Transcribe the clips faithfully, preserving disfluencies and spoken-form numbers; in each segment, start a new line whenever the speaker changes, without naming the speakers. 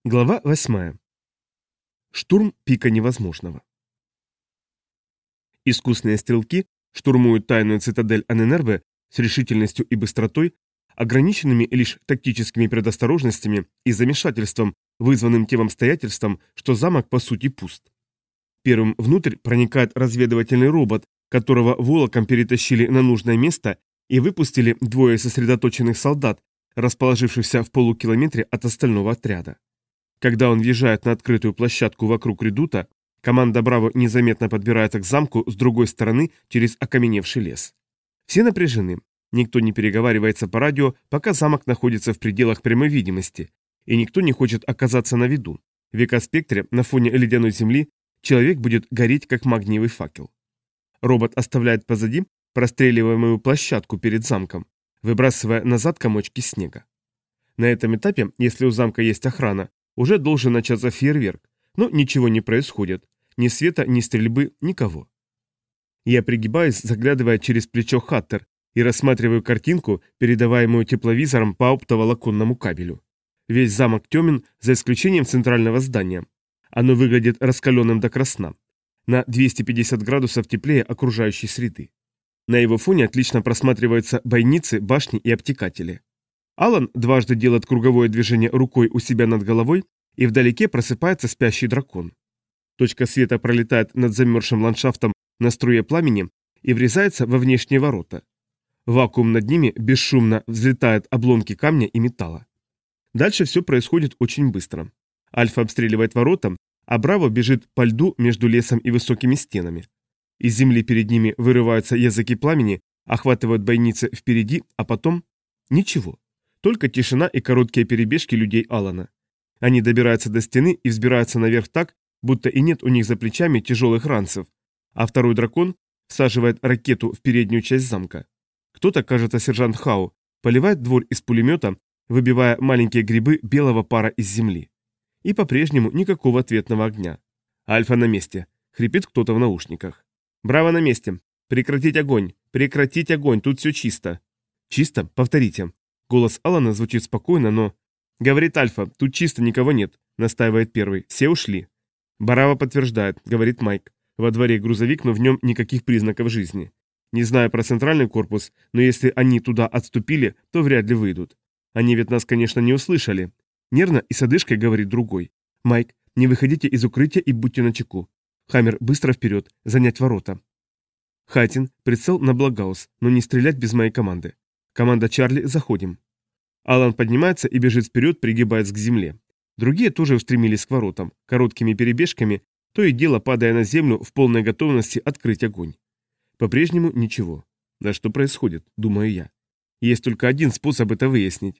Глава восьмая. Штурм пика невозможного. Искусные стрелки штурмуют тайную цитадель Аненербе с решительностью и быстротой, ограниченными лишь тактическими предосторожностями и замешательством, вызванным тем обстоятельством, что замок по сути пуст. Первым внутрь проникает разведывательный робот, которого волоком перетащили на нужное место и выпустили двое сосредоточенных солдат, расположившихся в полукилометре от остального отряда. Когда он въезжает на открытую площадку вокруг редута, команда «Браво» незаметно подбирается к замку с другой стороны через окаменевший лес. Все напряжены, никто не переговаривается по радио, пока замок находится в пределах прямой видимости, и никто не хочет оказаться на виду. В экоспектре на фоне ледяной земли человек будет гореть, как магниевый факел. Робот оставляет позади простреливаемую площадку перед замком, выбрасывая назад комочки снега. На этом этапе, если у замка есть охрана, уже должен начаться фейерверк, но ничего не происходит. Ни света, ни стрельбы, никого. Я пригибаюсь, заглядывая через плечо Хаттер, и рассматриваю картинку, передаваемую тепловизором по оптоволоконному кабелю. Весь замок темен, за исключением центрального здания. Оно выглядит раскаленным до красна. На двести пятьдесят градусов теплее окружающей среды. На его фоне отлично просматриваются бойницы, башни и обтекатели. Алан дважды делает круговое движение рукой у себя над головой, и вдалеке просыпается спящий дракон. Точка света пролетает над замерзшим ландшафтом на струе пламени и врезается во внешние ворота. Вакуум над ними бесшумно взлетает обломки камня и металла. Дальше все происходит очень быстро. Альфа обстреливает ворота, а Браво бежит по льду между лесом и высокими стенами. Из земли перед ними вырываются языки пламени, охватывают бойницы впереди, а потом ничего. Только тишина и короткие перебежки людей Алана. Они добираются до стены и взбираются наверх так, будто и нет у них за плечами тяжелых ранцев, а второй дракон всаживает ракету в переднюю часть замка. Кто-то, кажется, сержант Хау, поливает двор из пулемета, выбивая маленькие грибы белого пара из земли. И по-прежнему никакого ответного огня. «Альфа на месте», — хрипит кто-то в наушниках. «Браво на месте! Прекратить огонь! Прекратить огонь! Тут все чисто!» «Чисто? Повторите». Голос Алана звучит спокойно, но... «Говорит Альфа, тут чисто, никого нет», — настаивает первый. «Все ушли». «Браво подтверждает», — говорит Майк. «Во дворе грузовик, но в нем никаких признаков жизни. Не знаю про центральный корпус, но если они туда отступили, то вряд ли выйдут. Они ведь нас, конечно, не услышали». Нервно и с одышкой говорит другой. «Майк, не выходите из укрытия и будьте начеку. Хаммер, быстро вперед, занять ворота». Хатин, прицел на Благаус, но не стрелять без моей команды. Команда Чарли, заходим. Алан поднимается и бежит вперед, пригибаясь к земле. Другие тоже устремились к воротам, короткими перебежками, то и дело падая на землю в полной готовности открыть огонь. По-прежнему ничего. Да что происходит, думаю я. Есть только один способ это выяснить.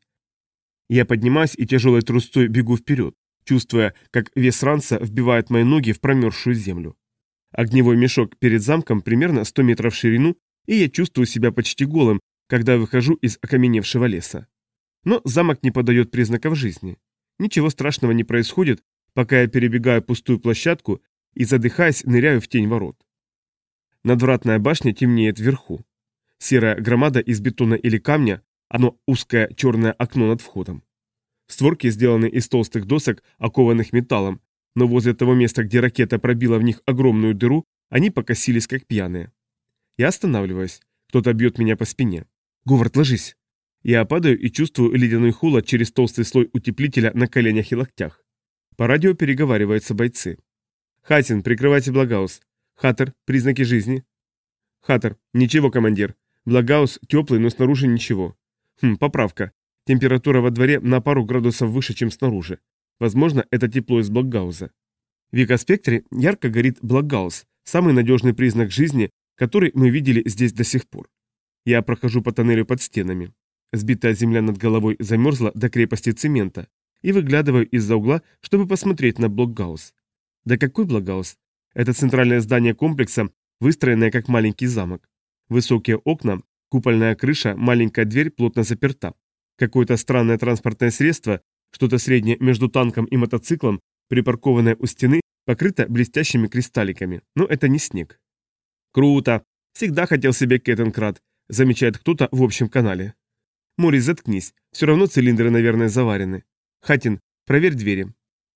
Я поднимаюсь и тяжелой трусцой бегу вперед, чувствуя, как вес ранца вбивает мои ноги в промерзшую землю. Огневой мешок перед замком примерно сто метров в ширину, и я чувствую себя почти голым, когда выхожу из окаменевшего леса. Но замок не подает признаков жизни. Ничего страшного не происходит, пока я перебегаю пустую площадку и, задыхаясь, ныряю в тень ворот. Надвратная башня темнеет вверху. Серая громада из бетона или камня, оно узкое черное окно над входом. Створки сделаны из толстых досок, окованных металлом, но возле того места, где ракета пробила в них огромную дыру, они покосились как пьяные. Я останавливаюсь. Кто-то бьет меня по спине. «Говард, ложись!» Я падаю и чувствую ледяной холод через толстый слой утеплителя на коленях и локтях. По радио переговариваются бойцы. «Хатин, прикрывайте Благаус. Хаттер, признаки жизни». «Хаттер, ничего, командир. Благаус теплый, но снаружи ничего». «Хм, поправка. Температура во дворе на пару градусов выше, чем снаружи. Возможно, это тепло из Благауза». В экоспектре ярко горит Благаус, самый надежный признак жизни, который мы видели здесь до сих пор. Я прохожу по тоннелю под стенами. Сбитая земля над головой замерзла до крепости цемента и выглядываю из-за угла, чтобы посмотреть на Блокгаус. Да какой Блокгаус? Это центральное здание комплекса, выстроенное как маленький замок. Высокие окна, купольная крыша, маленькая дверь плотно заперта. Какое-то странное транспортное средство, что-то среднее между танком и мотоциклом, припаркованное у стены, покрыто блестящими кристалликами. Но это не снег. «Круто! Всегда хотел себе Кеттенкрат», замечает кто-то в общем канале. «Морис, заткнись. Все равно цилиндры, наверное, заварены. Хатин, проверь двери».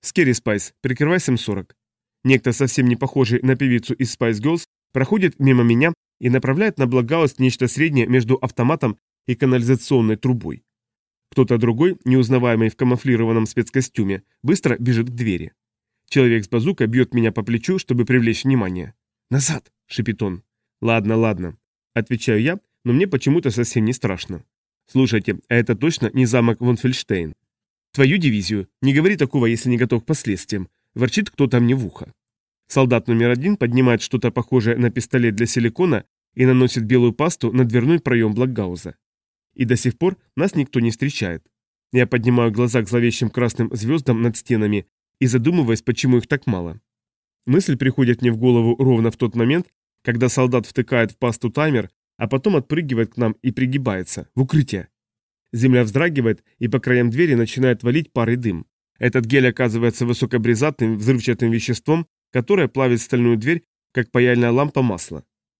Скерри Спайс, прикрывай Сэм сорок. Некто, совсем не похожий на певицу из Spice Girls, проходит мимо меня и направляет на Блокгаус нечто среднее между автоматом и канализационной трубой. Кто-то другой, неузнаваемый в камуфлированном спецкостюме, быстро бежит к двери. Человек с базукой бьет меня по плечу, чтобы привлечь внимание. «Назад!» – шипит он. «Ладно, ладно», – отвечаю я, но мне почему-то совсем не страшно. «Слушайте, а это точно не замок Вонфельштейн?» «Твою дивизию. Не говори такого, если не готов к последствиям», – ворчит кто-то мне в ухо. Солдат номер один поднимает что-то похожее на пистолет для силикона и наносит белую пасту на дверной проем Блокгауза. И до сих пор нас никто не встречает. Я поднимаю глаза к зловещим красным звездам над стенами и задумываюсь, почему их так мало. Мысль приходит мне в голову ровно в тот момент, когда солдат втыкает в пасту таймер, а потом отпрыгивает к нам и пригибается, в укрытие. Земля вздрагивает, и по краям двери начинает валить пар и дым. Этот гель оказывается высокобрезатным взрывчатым веществом, которое плавит стальную дверь, как паяльная лампа масла.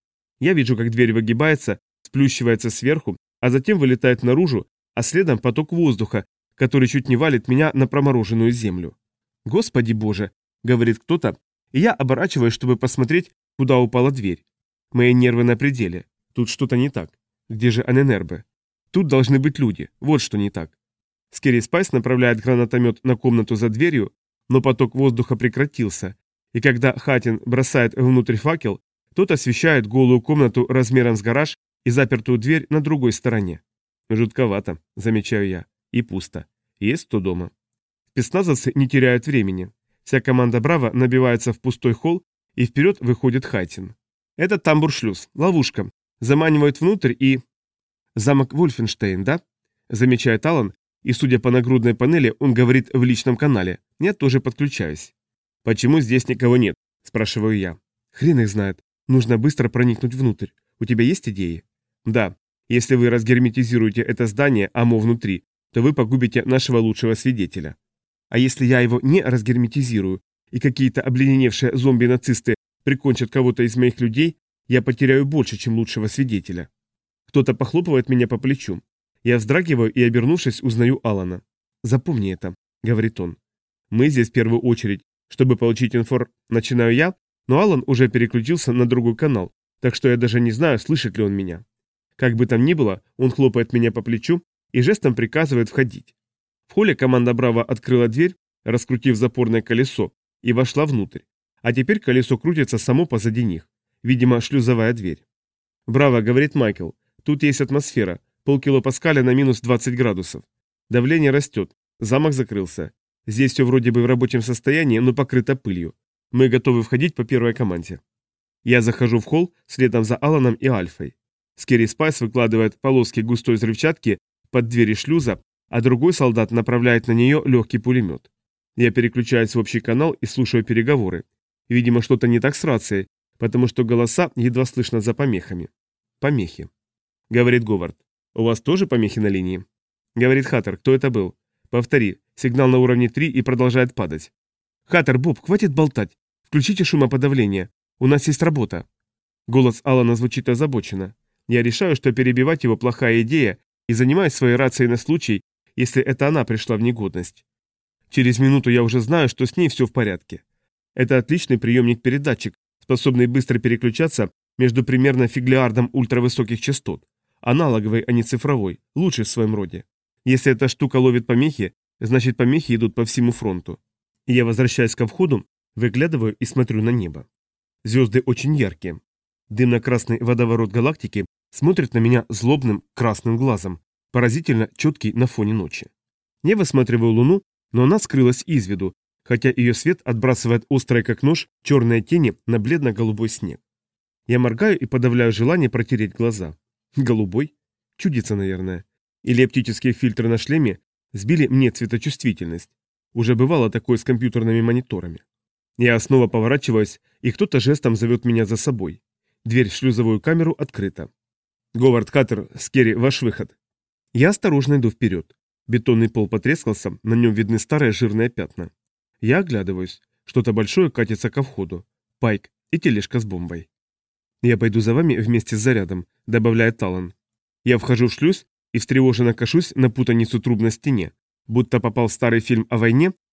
Я вижу, как дверь выгибается, сплющивается сверху, а затем вылетает наружу, а следом поток воздуха, который чуть не валит меня на промороженную землю. «Господи боже!» — говорит кто-то, и я оборачиваюсь, чтобы посмотреть, куда упала дверь. Мои нервы на пределе. Тут что-то не так. Где же Аненербе? Тут должны быть люди. Вот что не так. Скерри Спайс направляет гранатомет на комнату за дверью, но поток воздуха прекратился, и когда Хатин бросает внутрь факел, тот освещает голую комнату размером с гараж и запертую дверь на другой стороне. Жутковато, замечаю я. И пусто. Есть кто дома? Спецназовцы не теряют времени. Вся команда «Браво» набивается в пустой холл, и вперед выходит Хатин. Это тамбур-шлюз, ловушка. Заманивают внутрь и... Замок Вольфенштейн, да? Замечает Аллан, и, судя по нагрудной панели, он говорит в личном канале. Я тоже подключаюсь. «Почему здесь никого нет?» – спрашиваю я. «Хрен их знает. Нужно быстро проникнуть внутрь. У тебя есть идеи?» «Да. Если вы разгерметизируете это здание, АМО внутри, то вы погубите нашего лучшего свидетеля. А если я его не разгерметизирую, и какие-то обледеневшие зомби-нацисты прикончат кого-то из моих людей, я потеряю больше, чем лучшего свидетеля». Кто-то похлопывает меня по плечу. Я вздрагиваю и, обернувшись, узнаю Алана. «Запомни это», — говорит он. «Мы здесь в первую очередь, чтобы получить инфор...» Начинаю я, но Алан уже переключился на другой канал, так что я даже не знаю, слышит ли он меня. Как бы там ни было, он хлопает меня по плечу и жестом приказывает входить. В холле команда «Браво» открыла дверь, раскрутив запорное колесо, и вошла внутрь. А теперь колесо крутится само позади них. Видимо, шлюзовая дверь. «Браво», — говорит Майкл, — «тут есть атмосфера, полкилопаскаля на минус двадцать градусов. Давление растет, замок закрылся. Здесь все вроде бы в рабочем состоянии, но покрыто пылью. Мы готовы входить по первой команде». Я захожу в холл следом за Аланом и Альфой. Скерри Спайс выкладывает полоски густой взрывчатки под двери шлюза, а другой солдат направляет на нее легкий пулемет. Я переключаюсь в общий канал и слушаю переговоры. Видимо, что-то не так с рацией, потому что голоса едва слышно за помехами. Помехи. Говорит Говард. «У вас тоже помехи на линии?» Говорит Хаттер. «Кто это был?» «Повтори. Сигнал на уровне три и продолжает падать». «Хаттер, Боб, хватит болтать. Включите шумоподавление. У нас есть работа». Голос Алана звучит озабоченно. Я решаю, что перебивать его плохая идея, и занимаюсь своей рацией на случай, если это она пришла в негодность. Через минуту я уже знаю, что с ней все в порядке. Это отличный приемник-передатчик, способный быстро переключаться между примерно фиглиардом ультравысоких частот. Аналоговый, а не цифровой, лучший в своем роде. Если эта штука ловит помехи, значит помехи идут по всему фронту. И я возвращаюсь ко входу, выглядываю и смотрю на небо. Звезды очень яркие. Дымно-красный водоворот галактики смотрит на меня злобным красным глазом, поразительно четкий на фоне ночи. Я высматриваю луну, но она скрылась из виду, хотя ее свет отбрасывает острые как нож черные тени на бледно-голубой снег. Я моргаю и подавляю желание протереть глаза. Голубой? Чудится, наверное. Или оптические фильтры на шлеме сбили мне цветочувствительность. Уже бывало такое с компьютерными мониторами. Я снова поворачиваюсь, и кто-то жестом зовет меня за собой. Дверь в шлюзовую камеру открыта. «Говард, Хаттер, Скерри, ваш выход». Я осторожно иду вперед. Бетонный пол потрескался, на нем видны старые жирные пятна. Я оглядываюсь. Что-то большое катится ко входу. Пайк и тележка с бомбой. «Я пойду за вами вместе с зарядом», — добавляет Аллан. Я вхожу в шлюз и встревоженно кашусь на путаницу труб на стене, будто попал в старый фильм о войне,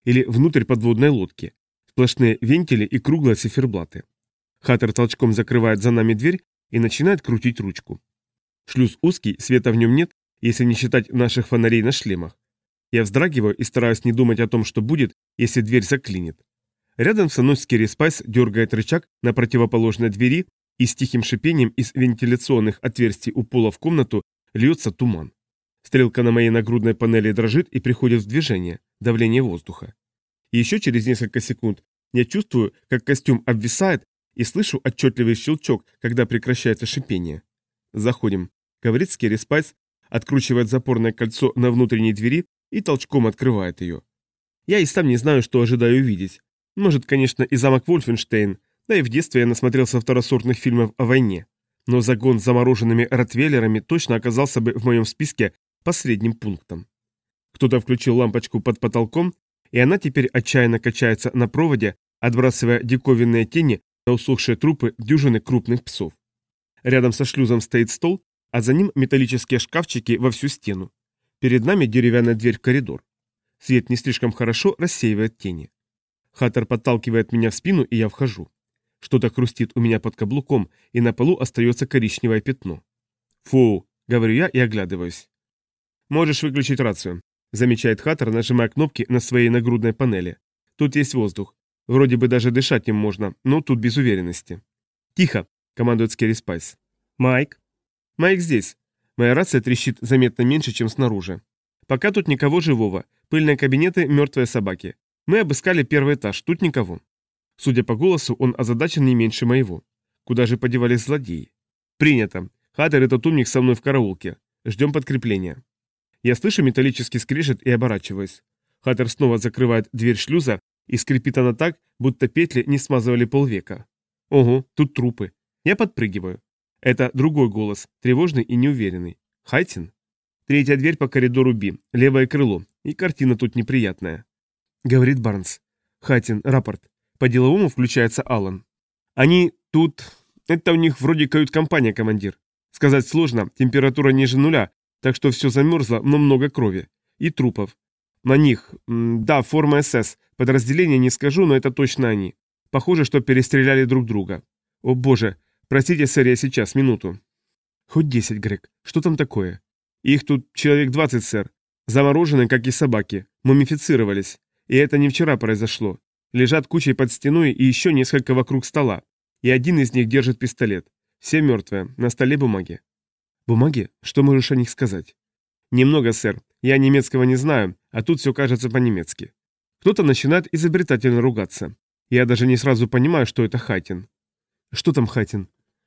или внутрь подводной лодки. Сплошные вентили и круглые циферблаты. Хаттер толчком закрывает за нами дверь и начинает крутить ручку. Шлюз узкий, света в нем нет, если не считать наших фонарей на шлемах. Я вздрагиваю и стараюсь не думать о том, что будет, если дверь заклинит. Рядом со мной Скерри Спайс дергает рычаг на противоположной двери, и с тихим шипением из вентиляционных отверстий у пола в комнату льется туман. Стрелка на моей нагрудной панели дрожит и приходит в движение, давление воздуха. И еще через несколько секунд я чувствую, как костюм обвисает, и слышу отчетливый щелчок, когда прекращается шипение. «Заходим», — говорит Скерри Спайс, откручивает запорное кольцо на внутренней двери и толчком открывает ее. Я и сам не знаю, что ожидаю увидеть. Может, конечно, и замок Вольфенштейн, да и в детстве я насмотрелся второсортных фильмов о войне. Но загон с замороженными ротвейлерами точно оказался бы в моем списке последним пунктом. Кто-то включил лампочку под потолком, и она теперь отчаянно качается на проводе, отбрасывая диковинные тени на усохшие трупы дюжины крупных псов. Рядом со шлюзом стоит стол, а за ним металлические шкафчики во всю стену. Перед нами деревянная дверь в коридор. Свет не слишком хорошо рассеивает тени. Хаттер подталкивает меня в спину, и я вхожу. Что-то хрустит у меня под каблуком, и на полу остается коричневое пятно. «Фу!» — говорю я и оглядываюсь. «Можешь выключить рацию», — замечает Хаттер, нажимая кнопки на своей нагрудной панели. «Тут есть воздух. Вроде бы даже дышать им можно, но тут без уверенности». «Тихо!» — командует Скерри Спайс. «Майк?» «Майк здесь». Моя рация трещит заметно меньше, чем снаружи. «Пока тут никого живого. Пыльные кабинеты, мертвые собаки. Мы обыскали первый этаж, тут никого». Судя по голосу, он озадачен не меньше моего. Куда же подевались злодеи? «Принято. Хаттер, этот умник со мной в караулке. Ждем подкрепления». Я слышу металлический скрежет и оборачиваюсь. Хаттер снова закрывает дверь шлюза, и скрипит она так, будто петли не смазывали полвека. Ого, тут трупы. Я подпрыгиваю. Это другой голос, тревожный и неуверенный. Хайтин? Третья дверь по коридору Би, левое крыло, и картина тут неприятная. Говорит Барнс. Хайтин, рапорт. По-деловому включается Аллан. Они тут... Это у них вроде кают-компания, командир. Сказать сложно, температура ниже нуля, так что все замерзло, но много крови. И трупов. На них... Да, форма СС. Подразделение не скажу, но это точно они. Похоже, что перестреляли друг друга. О боже, простите, сэр, я сейчас, минуту. Хоть десять, Грег. Что там такое? Их тут человек двадцать, сэр. Заморожены, как и собаки. Мумифицировались. И это не вчера произошло. Лежат кучей под стеной и еще несколько вокруг стола. И один из них держит пистолет. Все мертвые. На столе бумаги. Бумаги? Что можешь о них сказать? Немного, сэр. Я немецкого не знаю, а тут все кажется по-немецки. Кто-то начинает изобретательно ругаться. Я даже не сразу понимаю, что это Хайтин. Что там Хайтин?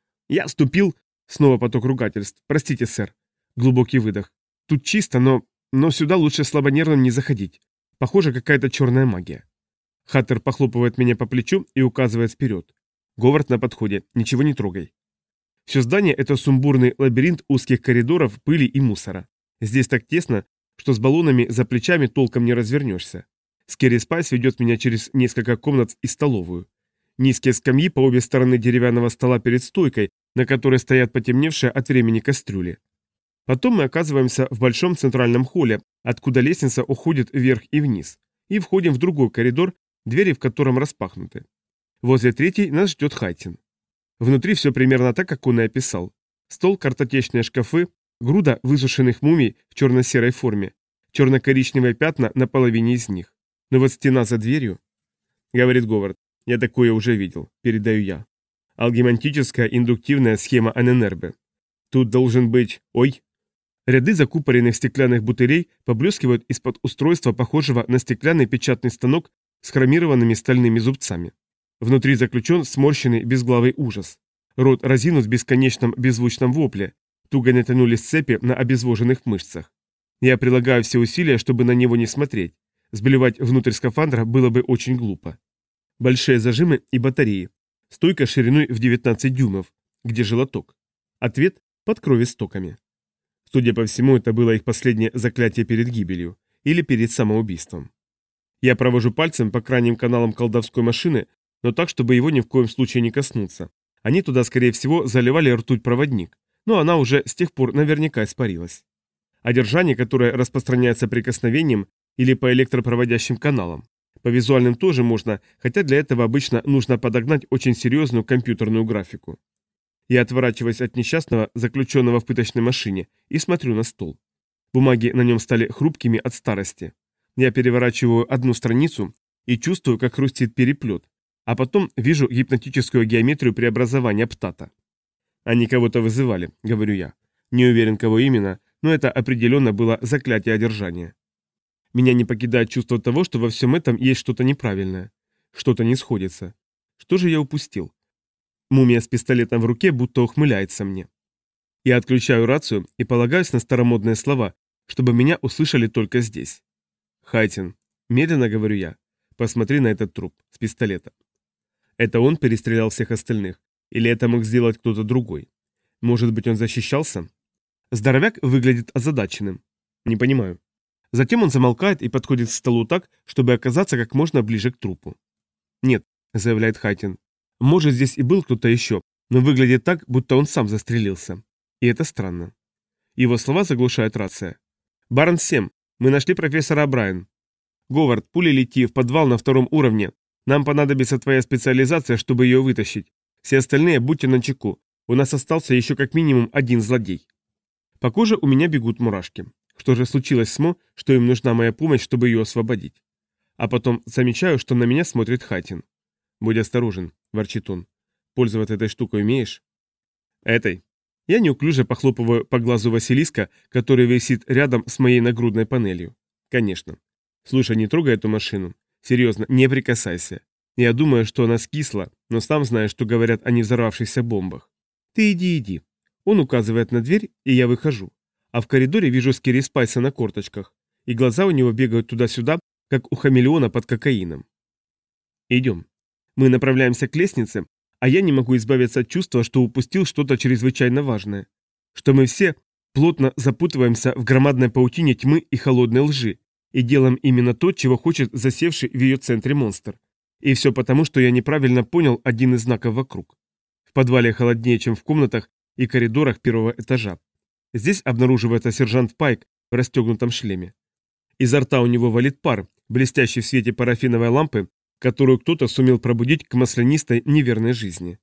Я ступил... Снова поток ругательств. Простите, сэр. Глубокий выдох. Тут чисто, но... Но сюда лучше слабонервным не заходить. Похоже, какая-то черная магия. Хаттер похлопывает меня по плечу и указывает вперед. Говард на подходе. Ничего не трогай. Все здание — это сумбурный лабиринт узких коридоров, пыли и мусора. Здесь так тесно, что с баллонами за плечами толком не развернешься. Скерри Спайс ведет меня через несколько комнат и столовую. Низкие скамьи по обе стороны деревянного стола перед стойкой, на которой стоят потемневшие от времени кастрюли. Потом мы оказываемся в большом центральном холле, откуда лестница уходит вверх и вниз, и входим в другой коридор, двери в котором распахнуты. Возле третьей нас ждет Хайтин. Внутри все примерно так, как он и описал. Стол, картотечные шкафы, груда высушенных мумий в черно-серой форме, черно-коричневые пятна на половине из них. Но вот стена за дверью... Говорит Говард. Я такое уже видел. Передаю я. Алгемантическая индуктивная схема Аненербе. Тут должен быть... Ой! Ряды закупоренных стеклянных бутылей поблескивают из-под устройства, похожего на стеклянный печатный станок с хромированными стальными зубцами. Внутри заключен сморщенный безглавый ужас. Рот разинут в бесконечном беззвучном вопле. Туго натянулись цепи на обезвоженных мышцах. Я прилагаю все усилия, чтобы на него не смотреть. Сблевать внутрь скафандра было бы очень глупо. Большие зажимы и батареи. Стойка шириной в девятнадцать дюймов. Где желоток? Ответ – под кровистоками. Судя по всему, это было их последнее заклятие перед гибелью. Или перед самоубийством. Я провожу пальцем по крайним каналам колдовской машины, но так, чтобы его ни в коем случае не коснуться. Они туда, скорее всего, заливали ртуть-проводник, но она уже с тех пор наверняка испарилась. Одержание, которое распространяется прикосновением или по электропроводящим каналам. По визуальным тоже можно, хотя для этого обычно нужно подогнать очень серьезную компьютерную графику. Я отворачиваюсь от несчастного, заключенного в пыточной машине, и смотрю на стол. Бумаги на нем стали хрупкими от старости. Я переворачиваю одну страницу и чувствую, как хрустит переплет, а потом вижу гипнотическую геометрию преобразования птата. «Они кого-то вызывали», — говорю я. Не уверен, кого именно, но это определенно было заклятие одержания. Меня не покидает чувство того, что во всем этом есть что-то неправильное. Что-то не сходится. Что же я упустил? Мумия с пистолетом в руке будто ухмыляется мне. Я отключаю рацию и полагаюсь на старомодные слова, чтобы меня услышали только здесь. «Хайтин», — медленно говорю я, — «посмотри на этот труп с пистолета». Это он перестрелял всех остальных? Или это мог сделать кто-то другой? Может быть, он защищался? Здоровяк выглядит озадаченным. Не понимаю. Затем он замолкает и подходит к столу так, чтобы оказаться как можно ближе к трупу. «Нет», — заявляет Хайтин. «Может, здесь и был кто-то еще, но выглядит так, будто он сам застрелился. И это странно». Его слова заглушает рация. «Барнс семь, мы нашли профессора О'Брайен. Говард, пули лети в подвал на втором уровне. Нам понадобится твоя специализация, чтобы ее вытащить. Все остальные будьте начеку. У нас остался еще как минимум один злодей». По коже у меня бегут мурашки. Что же случилось с Мо, что им нужна моя помощь, чтобы ее освободить? А потом замечаю, что на меня смотрит Хайтин. «Будь осторожен», — ворчит он. «Пользоваться этой штукой умеешь?» «Этой». Я неуклюже похлопываю по глазу Василиска, который висит рядом с моей нагрудной панелью. «Конечно. Слушай, не трогай эту машину. Серьезно, не прикасайся. Я думаю, что она скисла, но сам знаешь, что говорят о невзорвавшихся бомбах. Ты иди, иди». Он указывает на дверь, и я выхожу. А в коридоре вижу Скири Спайса на корточках, и глаза у него бегают туда-сюда, как у хамелеона под кокаином. Идем. Мы направляемся к лестнице, а я не могу избавиться от чувства, что упустил что-то чрезвычайно важное. Что мы все плотно запутываемся в громадной паутине тьмы и холодной лжи, и делаем именно то, чего хочет засевший в ее центре монстр. И все потому, что я неправильно понял один из знаков вокруг. В подвале холоднее, чем в комнатах и коридорах первого этажа. Здесь обнаруживается сержант Пайк в расстегнутом шлеме. Изо рта у него валит пар, блестящий в свете парафиновой лампы, которую кто-то сумел пробудить к маслянистой неверной жизни.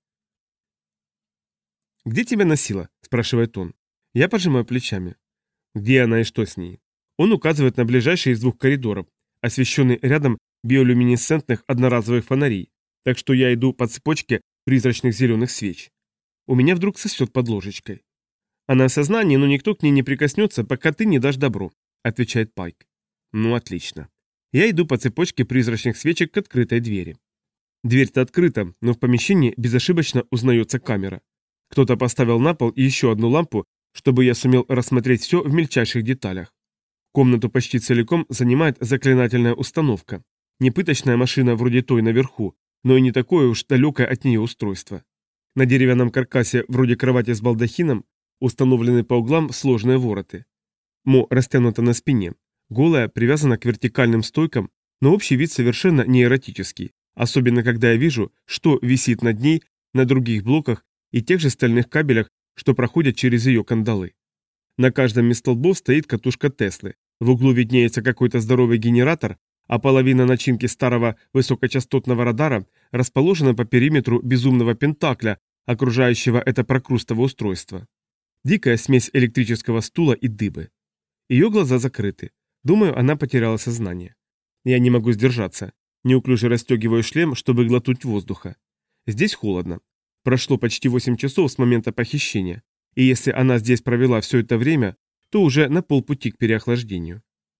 «Где тебя носило?» – спрашивает он. Я пожимаю плечами. «Где она и что с ней?» Он указывает на ближайший из двух коридоров, освещенный рядом биолюминесцентных одноразовых фонарей, так что я иду по цепочке призрачных зеленых свеч. У меня вдруг сосет под ложечкой. «Она в сознании, но никто к ней не прикоснется, пока ты не дашь добро», — отвечает Пайк. «Ну, отлично». Я иду по цепочке призрачных свечек к открытой двери. Дверь-то открыта, но в помещении безошибочно узнается камера. Кто-то поставил на пол еще одну лампу, чтобы я сумел рассмотреть все в мельчайших деталях. Комнату почти целиком занимает заклинательная установка. Не пыточная машина вроде той наверху, но и не такое уж далекое от нее устройство. На деревянном каркасе, вроде кровати с балдахином, установлены по углам сложные вороты. Мо растянута на спине. Голая, привязана к вертикальным стойкам, но общий вид совершенно не эротический, особенно когда я вижу, что висит над ней на других блоках и тех же стальных кабелях, что проходят через ее кандалы. На каждом из столбов стоит катушка Теслы, в углу виднеется какой-то здоровый генератор, а половина начинки старого высокочастотного радара расположена по периметру безумного пентакля, окружающего это прокрустово устройство. Дикая смесь электрического стула и дыбы. Ее глаза закрыты. Думаю, она потеряла сознание. Я не могу сдержаться. Неуклюже расстегиваю шлем, чтобы глотнуть воздуха. Здесь холодно. Прошло почти восемь часов с момента похищения, и если она здесь провела все это время, то уже на полпути к переохлаждению.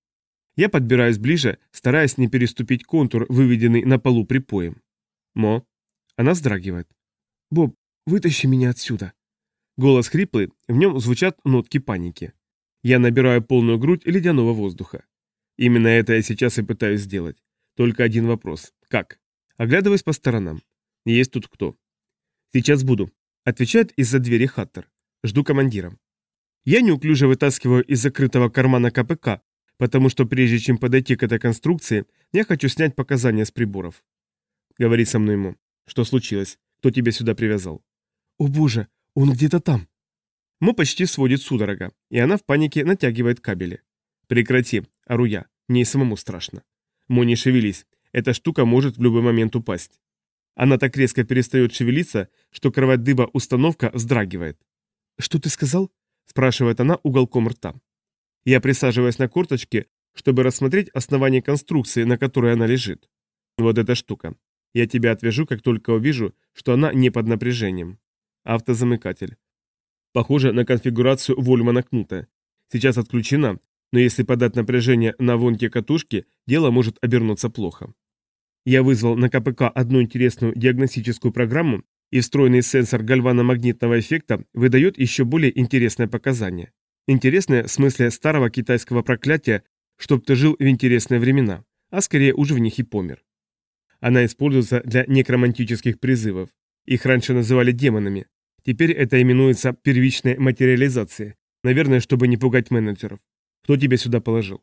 Я подбираюсь ближе, стараясь не переступить контур, выведенный на полу припоем. «Мо?» Она вздрагивает. «Боб, вытащи меня отсюда!» Голос хриплый, в нем звучат нотки паники. Я набираю полную грудь ледяного воздуха. Именно это я сейчас и пытаюсь сделать. Только один вопрос. Как? Оглядываюсь по сторонам. Есть тут кто? Сейчас буду. Отвечает из-за двери Хаттер. Жду командира. Я неуклюже вытаскиваю из закрытого кармана КПК, потому что прежде чем подойти к этой конструкции, я хочу снять показания с приборов. Говори со мной, Мо. Что случилось? Кто тебя сюда привязал? О боже, он где-то там. Мо почти сводит судорога, и она в панике натягивает кабели. «Прекрати, ору я, мне и самому страшно». «Мо, не шевелись. Эта штука может в любой момент упасть. Она так резко перестает шевелиться, что кровать дыба установка вздрагивает. «Что ты сказал?» – спрашивает она уголком рта. Я присаживаюсь на корточки, чтобы рассмотреть основание конструкции, на которой она лежит. Вот эта штука. Я тебя отвяжу, как только увижу, что она не под напряжением. Автозамыкатель. Похоже на конфигурацию Вольмана Кнута. Сейчас отключена, но если подать напряжение на вонке катушки, дело может обернуться плохо. Я вызвал на ка пэ ка одну интересную диагностическую программу, и встроенный сенсор гальваномагнитного эффекта выдает еще более интересное показание. Интересное в смысле старого китайского проклятия, чтоб ты жил в интересные времена, а скорее уже в них и помер. Она используется для некромантических призывов. Их раньше называли демонами. Теперь это именуется первичной материализацией. Наверное, чтобы не пугать менеджеров. Кто тебя сюда положил?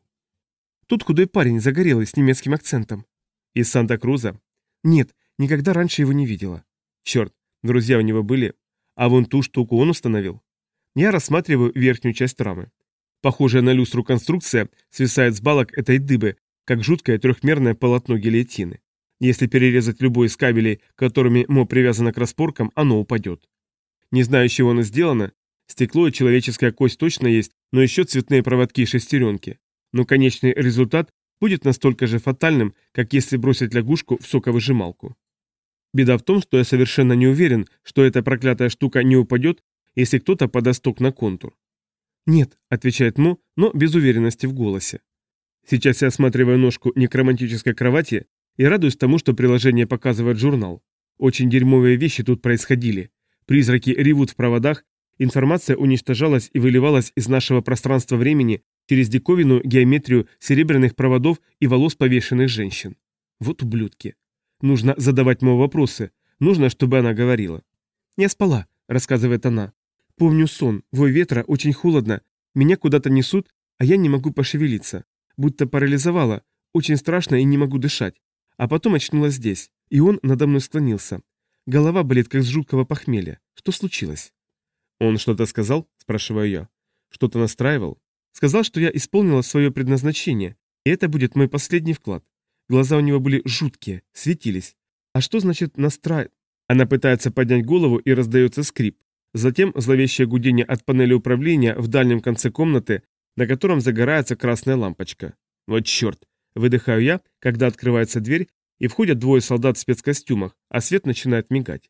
Тут худой парень, загорелый, с немецким акцентом. Из Санта-Круза? Нет, никогда раньше его не видела. Черт, друзья у него были. А вон ту штуку он установил. Я рассматриваю верхнюю часть рамы. Похожая на люстру конструкция свисает с балок этой дыбы, как жуткое трехмерное полотно гильотины. Если перерезать любой из кабелей, которыми мо привязано к распоркам, оно упадет. Не знаю, из чего оно сделано. Стекло и человеческая кость точно есть, но еще цветные проводки и шестеренки. Но конечный результат будет настолько же фатальным, как если бросить лягушку в соковыжималку. Беда в том, что я совершенно не уверен, что эта проклятая штука не упадет, если кто-то подаст ток на контур. «Нет», — отвечает Мо, но без уверенности в голосе. Сейчас я осматриваю ножку некромантической кровати и радуюсь тому, что приложение показывает журнал. Очень дерьмовые вещи тут происходили. Призраки ревут в проводах, информация уничтожалась и выливалась из нашего пространства-времени через диковинную геометрию серебряных проводов и волос повешенных женщин. Вот ублюдки. Нужно задавать Мо вопросы, нужно, чтобы она говорила. «Я спала», — рассказывает она. «Помню сон, вой ветра, очень холодно, меня куда-то несут, а я не могу пошевелиться. Будто парализовала, очень страшно и не могу дышать. А потом очнулась здесь, и он надо мной склонился. Голова болит, как с жуткого похмелья. Что случилось?» «Он что-то сказал?» – спрашиваю я. «Что-то настраивал?» «Сказал, что я исполнила свое предназначение, и это будет мой последний вклад. Глаза у него были жуткие, светились. А что значит настраивать?» Она пытается поднять голову, и раздается скрип. Затем зловещее гудение от панели управления в дальнем конце комнаты, на котором загорается красная лампочка. «Вот черт!» – выдыхаю я, когда открывается дверь, и входят двое солдат в спецкостюмах, а свет начинает мигать.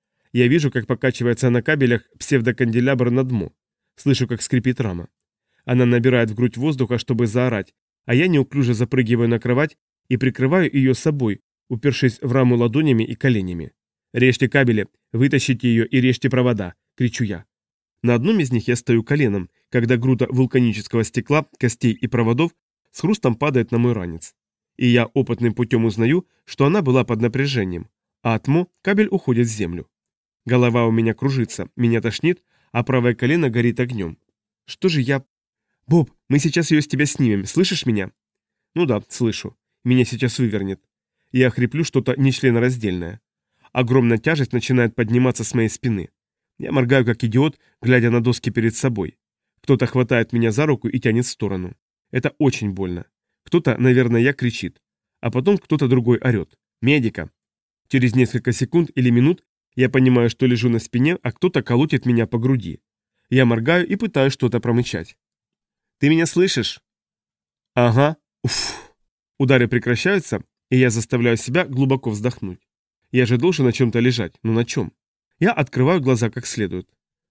Я вижу, как покачивается на кабелях псевдоканделябр над Мо. Слышу, как скрипит рама. Она набирает в грудь воздуха, чтобы заорать, а я неуклюже запрыгиваю на кровать и прикрываю ее собой, упершись в раму ладонями и коленями. «Режьте кабели, вытащите ее и режьте провода!» – кричу я. На одном из них я стою коленом, когда груда вулканического стекла, костей и проводов с хрустом падает на мой ранец. И я опытным путем узнаю, что она была под напряжением, а от Мо кабель уходит в землю. Голова у меня кружится, меня тошнит, а правое колено горит огнем. Что же я... «Боб, мы сейчас ее с тебя снимем, слышишь меня?» «Ну да, слышу. Меня сейчас вывернет. Я хриплю что-то нечленораздельное. Огромная тяжесть начинает подниматься с моей спины. Я моргаю, как идиот, глядя на доски перед собой. Кто-то хватает меня за руку и тянет в сторону. Это очень больно. Кто-то, наверное, я кричит. А потом кто-то другой орет. «Медика!» Через несколько секунд или минут я понимаю, что лежу на спине, а кто-то колотит меня по груди. Я моргаю и пытаюсь что-то промычать. «Ты меня слышишь?» «Ага. Уф». Удары прекращаются, и я заставляю себя глубоко вздохнуть. Я же должен на чем-то лежать, но на чем? Я открываю глаза как следует.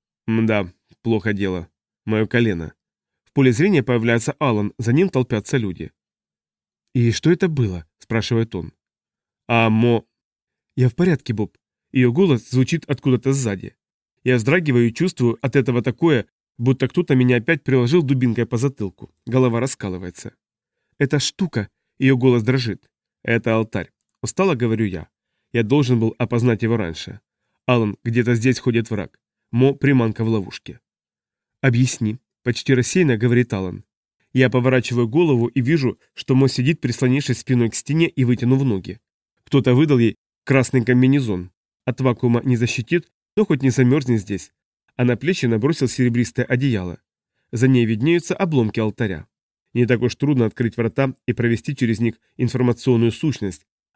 Мда, плохо дело. Мое колено. В поле зрения появляется Алан, за ним толпятся люди. «И что это было?» – спрашивает он. «А Мо...» «Я в порядке, Боб». Ее голос звучит откуда-то сзади. Я вздрагиваю и чувствую от этого такое, будто кто-то меня опять приложил дубинкой по затылку. Голова раскалывается. «Эта штука...» – ее голос дрожит. «Это алтарь. Устало, говорю я. Я должен был опознать его раньше. Алан, где-то здесь ходит враг. Мо – приманка в ловушке». «Объясни», – почти рассеянно говорит Алан. Я поворачиваю голову и вижу, что Мо сидит, прислонившись спиной к стене и вытянув ноги. Кто-то выдал ей красный комбинезон. От вакуума не защитит, но хоть не замерзнет здесь. А на плечи набросил серебристое одеяло. За ней виднеются обломки алтаря. Не так уж трудно открыть врата и провести через них информационную сущность,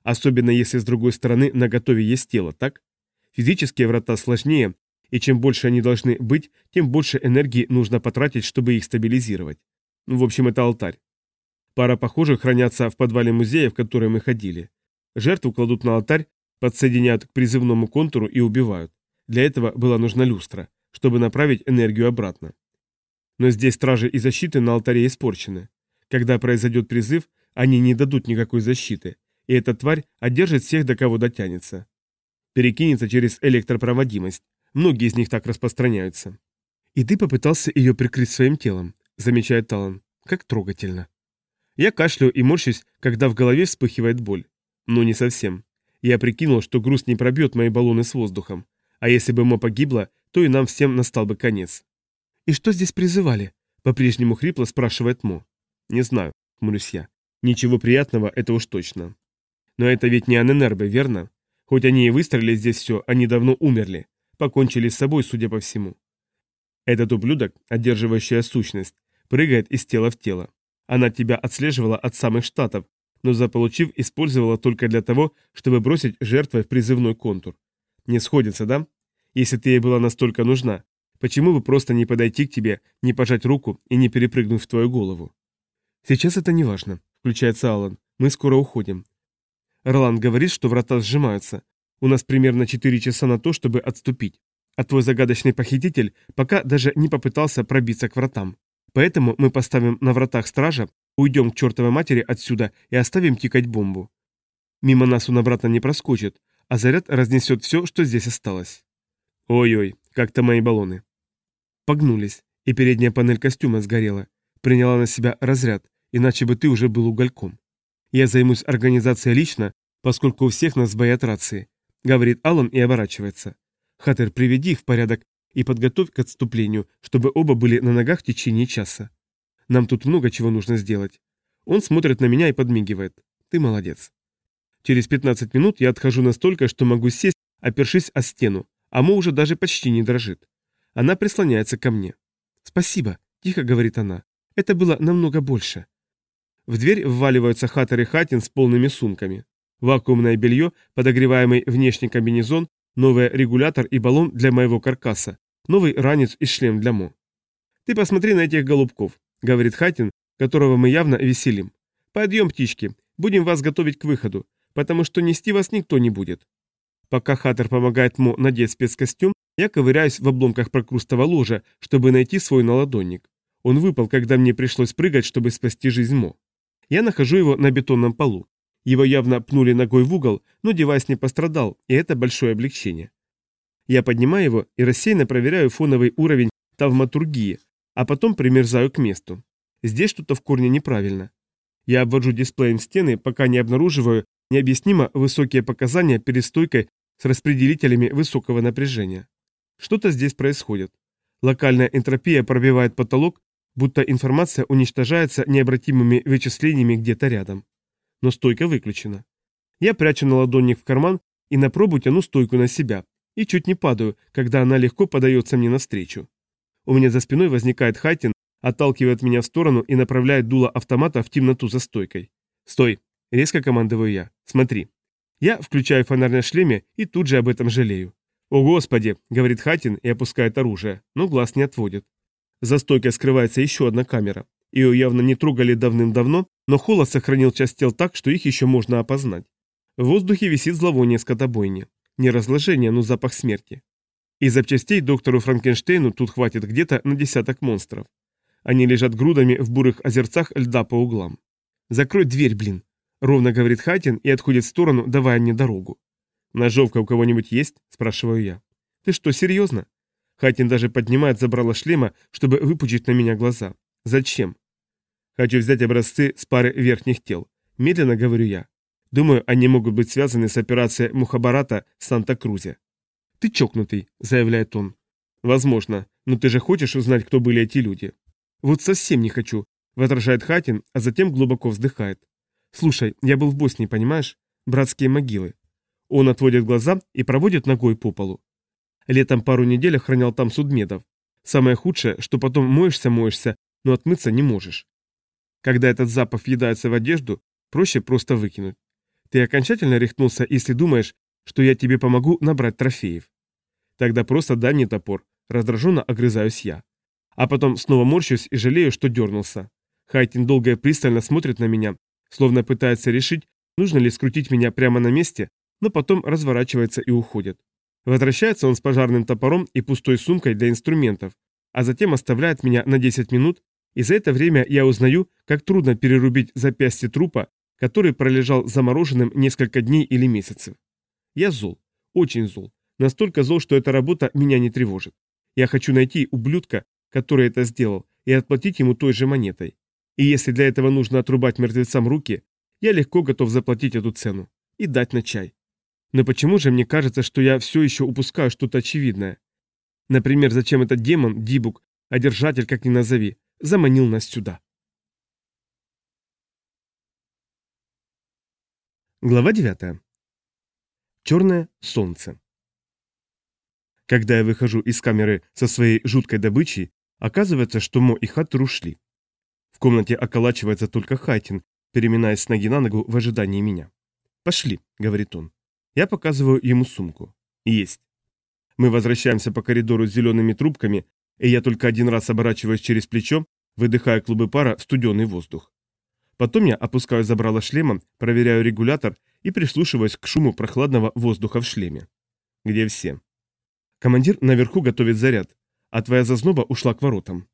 Особенно если с другой стороны наготове есть тело, так? Физические врата сложнее, и чем больше они должны быть, тем больше энергии нужно потратить, чтобы их стабилизировать. В общем, это алтарь. Пара похожих хранятся в подвале музея, в который мы ходили. Жертву кладут на алтарь, подсоединяют к призывному контуру и убивают. Для этого была нужна люстра, чтобы направить энергию обратно. Но здесь стражи и защиты на алтаре испорчены. Когда произойдет призыв, они не дадут никакой защиты, и эта тварь одержит всех, до кого дотянется. Перекинется через электропроводимость. Многие из них так распространяются. И ты попытался ее прикрыть своим телом, замечает Талан. Как трогательно. Я кашляю и морщусь, когда в голове вспыхивает боль. Но не совсем. Я прикинул, что груз не пробьет мои баллоны с воздухом. А если бы Мо погибла, то и нам всем настал бы конец. «И что здесь призывали?» — по-прежнему хрипло спрашивает Мо. «Не знаю», — хмурюсь я. «Ничего приятного, это уж точно. Но это ведь не Аненербе, верно? Хоть они и выстроили здесь все, они давно умерли. Покончили с собой, судя по всему. Этот ублюдок, одерживающая сущность, прыгает из тела в тело. Она тебя отслеживала от самых штатов, но заполучив, использовала только для того, чтобы бросить жертвой в призывной контур. Не сходится, да? Если ты ей была настолько нужна, почему бы просто не подойти к тебе, не пожать руку и не перепрыгнуть в твою голову? Сейчас это не важно, включается Аллан. Мы скоро уходим. Роланд говорит, что врата сжимаются. У нас примерно четыре часа на то, чтобы отступить. А твой загадочный похититель пока даже не попытался пробиться к вратам. Поэтому мы поставим на вратах стража, уйдем к чертовой матери отсюда и оставим тикать бомбу. Мимо нас он обратно не проскочит, а заряд разнесет все, что здесь осталось. Ой-ой, как-то мои баллоны. Погнулись, и передняя панель костюма сгорела. Приняла на себя разряд, иначе бы ты уже был угольком. Я займусь организацией лично, поскольку у всех нас боят рации, говорит Аллан и оборачивается. Хаттер, приведи их в порядок и подготовь к отступлению, чтобы оба были на ногах в течение часа. Нам тут много чего нужно сделать. Он смотрит на меня и подмигивает. Ты молодец. Через пятнадцать минут я отхожу настолько, что могу сесть, опершись о стену, а Мо уже даже почти не дрожит. Она прислоняется ко мне. «Спасибо», — тихо говорит она. «Это было намного больше». В дверь вваливаются Хаттер и Хатин с полными сумками. Вакуумное белье, подогреваемый внешний комбинезон, новый регулятор и баллон для моего каркаса, новый ранец и шлем для Мо. «Ты посмотри на этих голубков», — говорит Хатин, которого мы явно веселим. «Подъем, птички, будем вас готовить к выходу, потому что нести вас никто не будет». Пока Хаттер помогает Мо надеть спецкостюм, я ковыряюсь в обломках прокрустого ложа, чтобы найти свой наладонник. Он выпал, когда мне пришлось прыгать, чтобы спасти жизнь Мо. Я нахожу его на бетонном полу. Его явно пнули ногой в угол, но девайс не пострадал, и это большое облегчение. Я поднимаю его и рассеянно проверяю фоновый уровень тавматургии, а потом примерзаю к месту. Здесь что-то в корне неправильно. Я обвожу дисплеем стены, пока не обнаруживаю необъяснимо высокие показания перед стойкой с распределителями высокого напряжения. Что-то здесь происходит. Локальная энтропия пробивает потолок, будто информация уничтожается необратимыми вычислениями где-то рядом. Но стойка выключена. Я прячу наладонник в карман и на пробу тяну стойку на себя, и чуть не падаю, когда она легко подается мне навстречу. У меня за спиной возникает Хайтин, отталкивает меня в сторону и направляет дуло автомата в темноту за стойкой. «Стой!» — резко командую я. «Смотри». Я включаю фонарь на шлеме и тут же об этом жалею. «О, Господи!» — говорит Хайтин и опускает оружие, но глаз не отводит. За стойкой скрывается еще одна камера. Ее явно не трогали давным-давно, но холод сохранил часть тел так, что их еще можно опознать. В воздухе висит зловоние скотобойни. Не разложение, но запах смерти. И запчастей доктору Франкенштейну тут хватит где-то на десяток монстров. Они лежат грудами в бурых озерцах льда по углам. «Закрой дверь, блин!» — ровно говорит Хайтин и отходит в сторону, давая мне дорогу. «Ножовка у кого-нибудь есть?» — спрашиваю я. «Ты что, серьезно?» Хайтин даже поднимает забрало шлема, чтобы выпучить на меня глаза. «Зачем?» «Хочу взять образцы с пары верхних тел», — медленно говорю я. «Думаю, они могут быть связаны с операцией Мухабарата в Санта-Крузе». «Ты чокнутый», — заявляет он. «Возможно, но ты же хочешь узнать, кто были эти люди?» «Вот совсем не хочу», — возражает Хайтин, а затем глубоко вздыхает. «Слушай, я был в Боснии, понимаешь? Братские могилы». Он отводит глаза и проводит ногой по полу. Летом пару недель охранял там судмедов. Самое худшее, что потом моешься-моешься, но отмыться не можешь. Когда этот запах въедается в одежду, проще просто выкинуть. Ты окончательно рехнулся, если думаешь, что я тебе помогу набрать трофеев? Тогда просто дай мне топор, раздраженно огрызаюсь я. А потом снова морщусь и жалею, что дернулся. Хайтин долго и пристально смотрит на меня, словно пытается решить, нужно ли скрутить меня прямо на месте, но потом разворачивается и уходит. Возвращается он с пожарным топором и пустой сумкой для инструментов, а затем оставляет меня на десять минут, и за это время я узнаю, как трудно перерубить запястье трупа, который пролежал замороженным несколько дней или месяцев. Я зол, очень зол, настолько зол, что эта работа меня не тревожит. Я хочу найти ублюдка, который это сделал, и отплатить ему той же монетой. И если для этого нужно отрубать мертвецам руки, я легко готов заплатить эту цену и дать на чай. Но почему же мне кажется, что я все еще упускаю что-то очевидное? Например, зачем этот демон, Дибук, одержатель, как ни назови, заманил нас сюда? Глава девятая. Черное солнце. Когда я выхожу из камеры со своей жуткой добычей, оказывается, что Мо и Хаттер ушли. В комнате околачивается только Хайтин, переминаясь с ноги на ногу в ожидании меня. «Пошли», — говорит он. Я показываю ему сумку. Есть. Мы возвращаемся по коридору с зелеными трубками, и я только один раз оборачиваюсь через плечо, выдыхая клубы пара в студеный воздух. Потом я опускаю забрало шлема, проверяю регулятор и прислушиваюсь к шуму прохладного воздуха в шлеме. Где все? Командир наверху готовит заряд, а твоя зазноба ушла к воротам.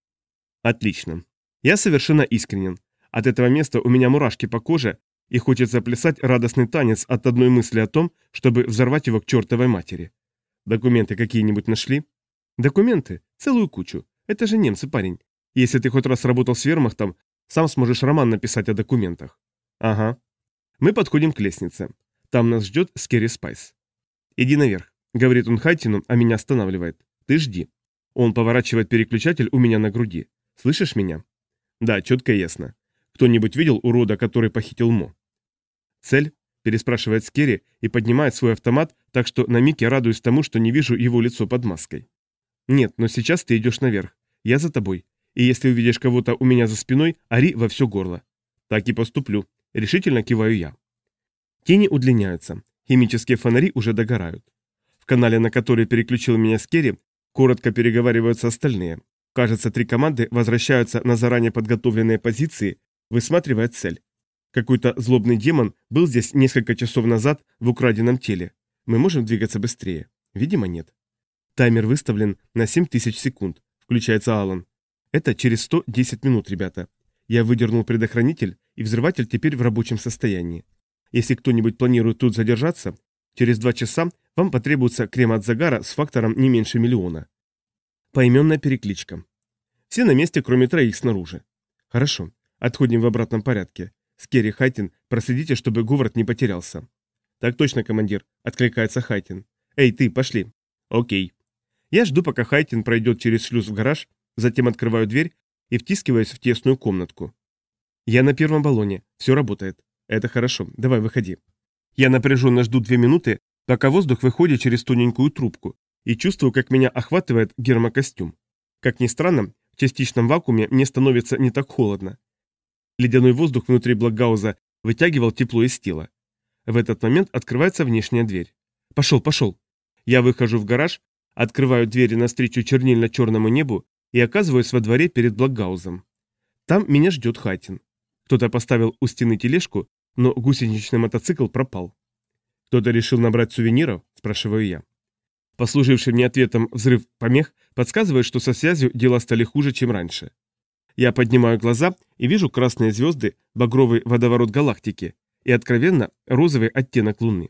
Отлично. Я совершенно искренен. От этого места у меня мурашки по коже, и хочется плясать радостный танец от одной мысли о том, чтобы взорвать его к чертовой матери. Документы какие-нибудь нашли? Документы? Целую кучу. Это же немцы, парень. Если ты хоть раз работал с вермахтом, сам сможешь роман написать о документах. Ага. Мы подходим к лестнице. Там нас ждет Скерри Спайс. Иди наверх, говорит он Хайтину, а меня останавливает. Ты жди. Он поворачивает переключатель у меня на груди. Слышишь меня? Да, четко и ясно. Кто-нибудь видел урода, который похитил Мо? Цель? Переспрашивает Скерри и поднимает свой автомат, так что на миг я радуюсь тому, что не вижу его лицо под маской. Нет, но сейчас ты идешь наверх. Я за тобой. И если увидишь кого-то у меня за спиной, ори во все горло. Так и поступлю. Решительно киваю я. Тени удлиняются. Химические фонари уже догорают. В канале, на который переключил меня Скерри, коротко переговариваются остальные. Кажется, три команды возвращаются на заранее подготовленные позиции, высматривая цель. Какой-то злобный демон был здесь несколько часов назад в украденном теле. Мы можем двигаться быстрее? Видимо, нет. Таймер выставлен на семь тысяч секунд. Включается Алан. Это через сто десять минут, ребята. Я выдернул предохранитель, и взрыватель теперь в рабочем состоянии. Если кто-нибудь планирует тут задержаться, через два часа вам потребуется крем от загара с фактором не меньше миллиона. Поименная перекличка. Все на месте, кроме троих снаружи. Хорошо. Отходим в обратном порядке. Скерри, Хайтин, проследите, чтобы Говард не потерялся. Так точно, командир, откликается Хайтин. Эй, ты, пошли. Окей. Я жду, пока Хайтин пройдет через шлюз в гараж, затем открываю дверь и втискиваюсь в тесную комнатку. Я на первом баллоне, все работает. Это хорошо, давай выходи. Я напряженно жду две минуты, пока воздух выходит через тоненькую трубку, и чувствую, как меня охватывает гермокостюм. Как ни странно, в частичном вакууме мне становится не так холодно. Ледяной воздух внутри блокгауза вытягивал тепло из тела. В этот момент открывается внешняя дверь. Пошел, пошел. Я выхожу в гараж, открываю двери навстречу чернильно-черному небу и оказываюсь во дворе перед блокгаузом. Там меня ждет Хайтин. Кто-то поставил у стены тележку, но гусеничный мотоцикл пропал. Кто-то решил набрать сувениров, спрашиваю я. Послуживший мне ответом взрыв помех подсказывает, что со связью дела стали хуже, чем раньше. Я поднимаю глаза и вижу красные звезды, багровый водоворот галактики и, откровенно, розовый оттенок Луны.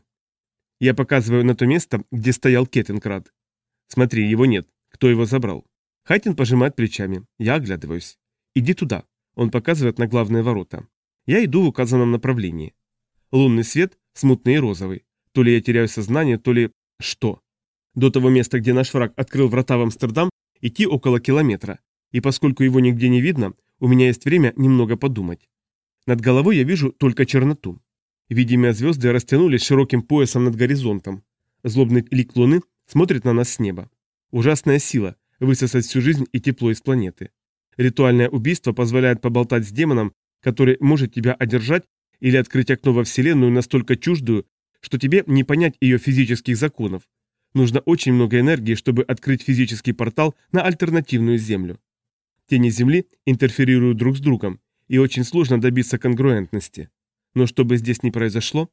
Я показываю на то место, где стоял Кеттинкрад. Смотри, его нет. Кто его забрал? Хайтин пожимает плечами. Я оглядываюсь. Иди туда. Он показывает на главные ворота. Я иду в указанном направлении. Лунный свет смутный и розовый. То ли я теряю сознание, то ли... Что? До того места, где наш враг открыл врата в Амстердам, идти около километра. И поскольку его нигде не видно, у меня есть время немного подумать. Над головой я вижу только черноту. Видимые звезды растянулись широким поясом над горизонтом. Злобный лик Луны смотрит на нас с неба. Ужасная сила – высосать всю жизнь и тепло из планеты. Ритуальное убийство позволяет поболтать с демоном, который может тебя одержать или открыть окно во Вселенную настолько чуждую, что тебе не понять ее физических законов. Нужно очень много энергии, чтобы открыть физический портал на альтернативную Землю. Тени Земли интерферируют друг с другом, и очень сложно добиться конгруентности. Но чтобы здесь не произошло...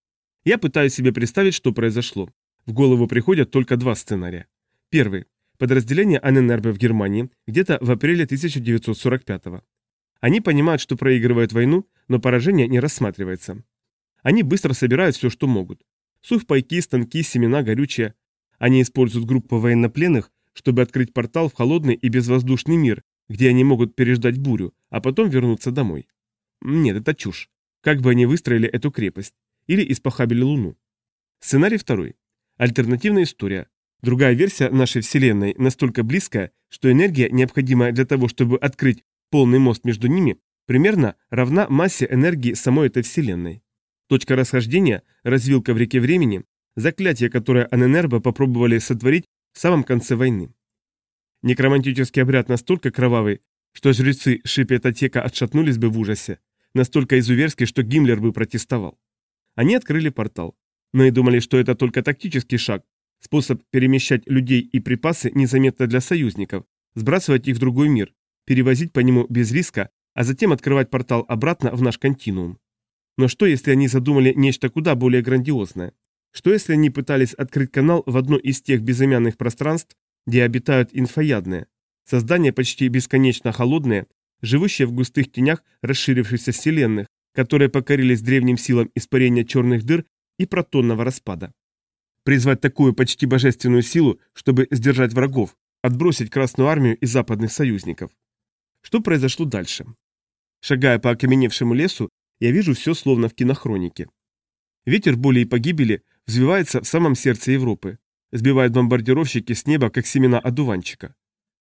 Я пытаюсь себе представить, что произошло. В голову приходят только два сценария. Первый. Подразделение Анненербе в Германии где-то в апреле тысяча девятьсот сорок пятого. Они понимают, что проигрывают войну, но поражение не рассматривается. Они быстро собирают все, что могут. Сухпайки, станки, семена, горючее. Они используют группу военнопленных, чтобы открыть портал в холодный и безвоздушный мир, где они могут переждать бурю, а потом вернуться домой. Нет, это чушь. Как бы они выстроили эту крепость? Или испохабили Луну? Сценарий второй. Альтернативная история. Другая версия нашей Вселенной настолько близкая, что энергия, необходимая для того, чтобы открыть полный мост между ними, примерно равна массе энергии самой этой Вселенной. Точка расхождения – развилка в реке времени, заклятие, которое Анненербе попробовали сотворить в самом конце войны. Некромантический обряд настолько кровавый, что жрецы Шипетотека отшатнулись бы в ужасе, настолько изуверский, что Гиммлер бы протестовал. Они открыли портал, но и думали, что это только тактический шаг, способ перемещать людей и припасы незаметно для союзников, сбрасывать их в другой мир, перевозить по нему без риска, а затем открывать портал обратно в наш континуум. Но что, если они задумали нечто куда более грандиозное? Что, если они пытались открыть канал в одно из тех безымянных пространств, где обитают инфоядные, создания почти бесконечно холодные, живущие в густых тенях расширившихся вселенных, которые покорились древним силам испарения черных дыр и протонного распада? Призвать такую почти божественную силу, чтобы сдержать врагов, отбросить Красную Армию и западных союзников. Что произошло дальше? Шагая по окаменевшему лесу, я вижу все словно в кинохронике. Ветер боли и погибели взвивается в самом сердце Европы, сбивает бомбардировщики с неба, как семена одуванчика.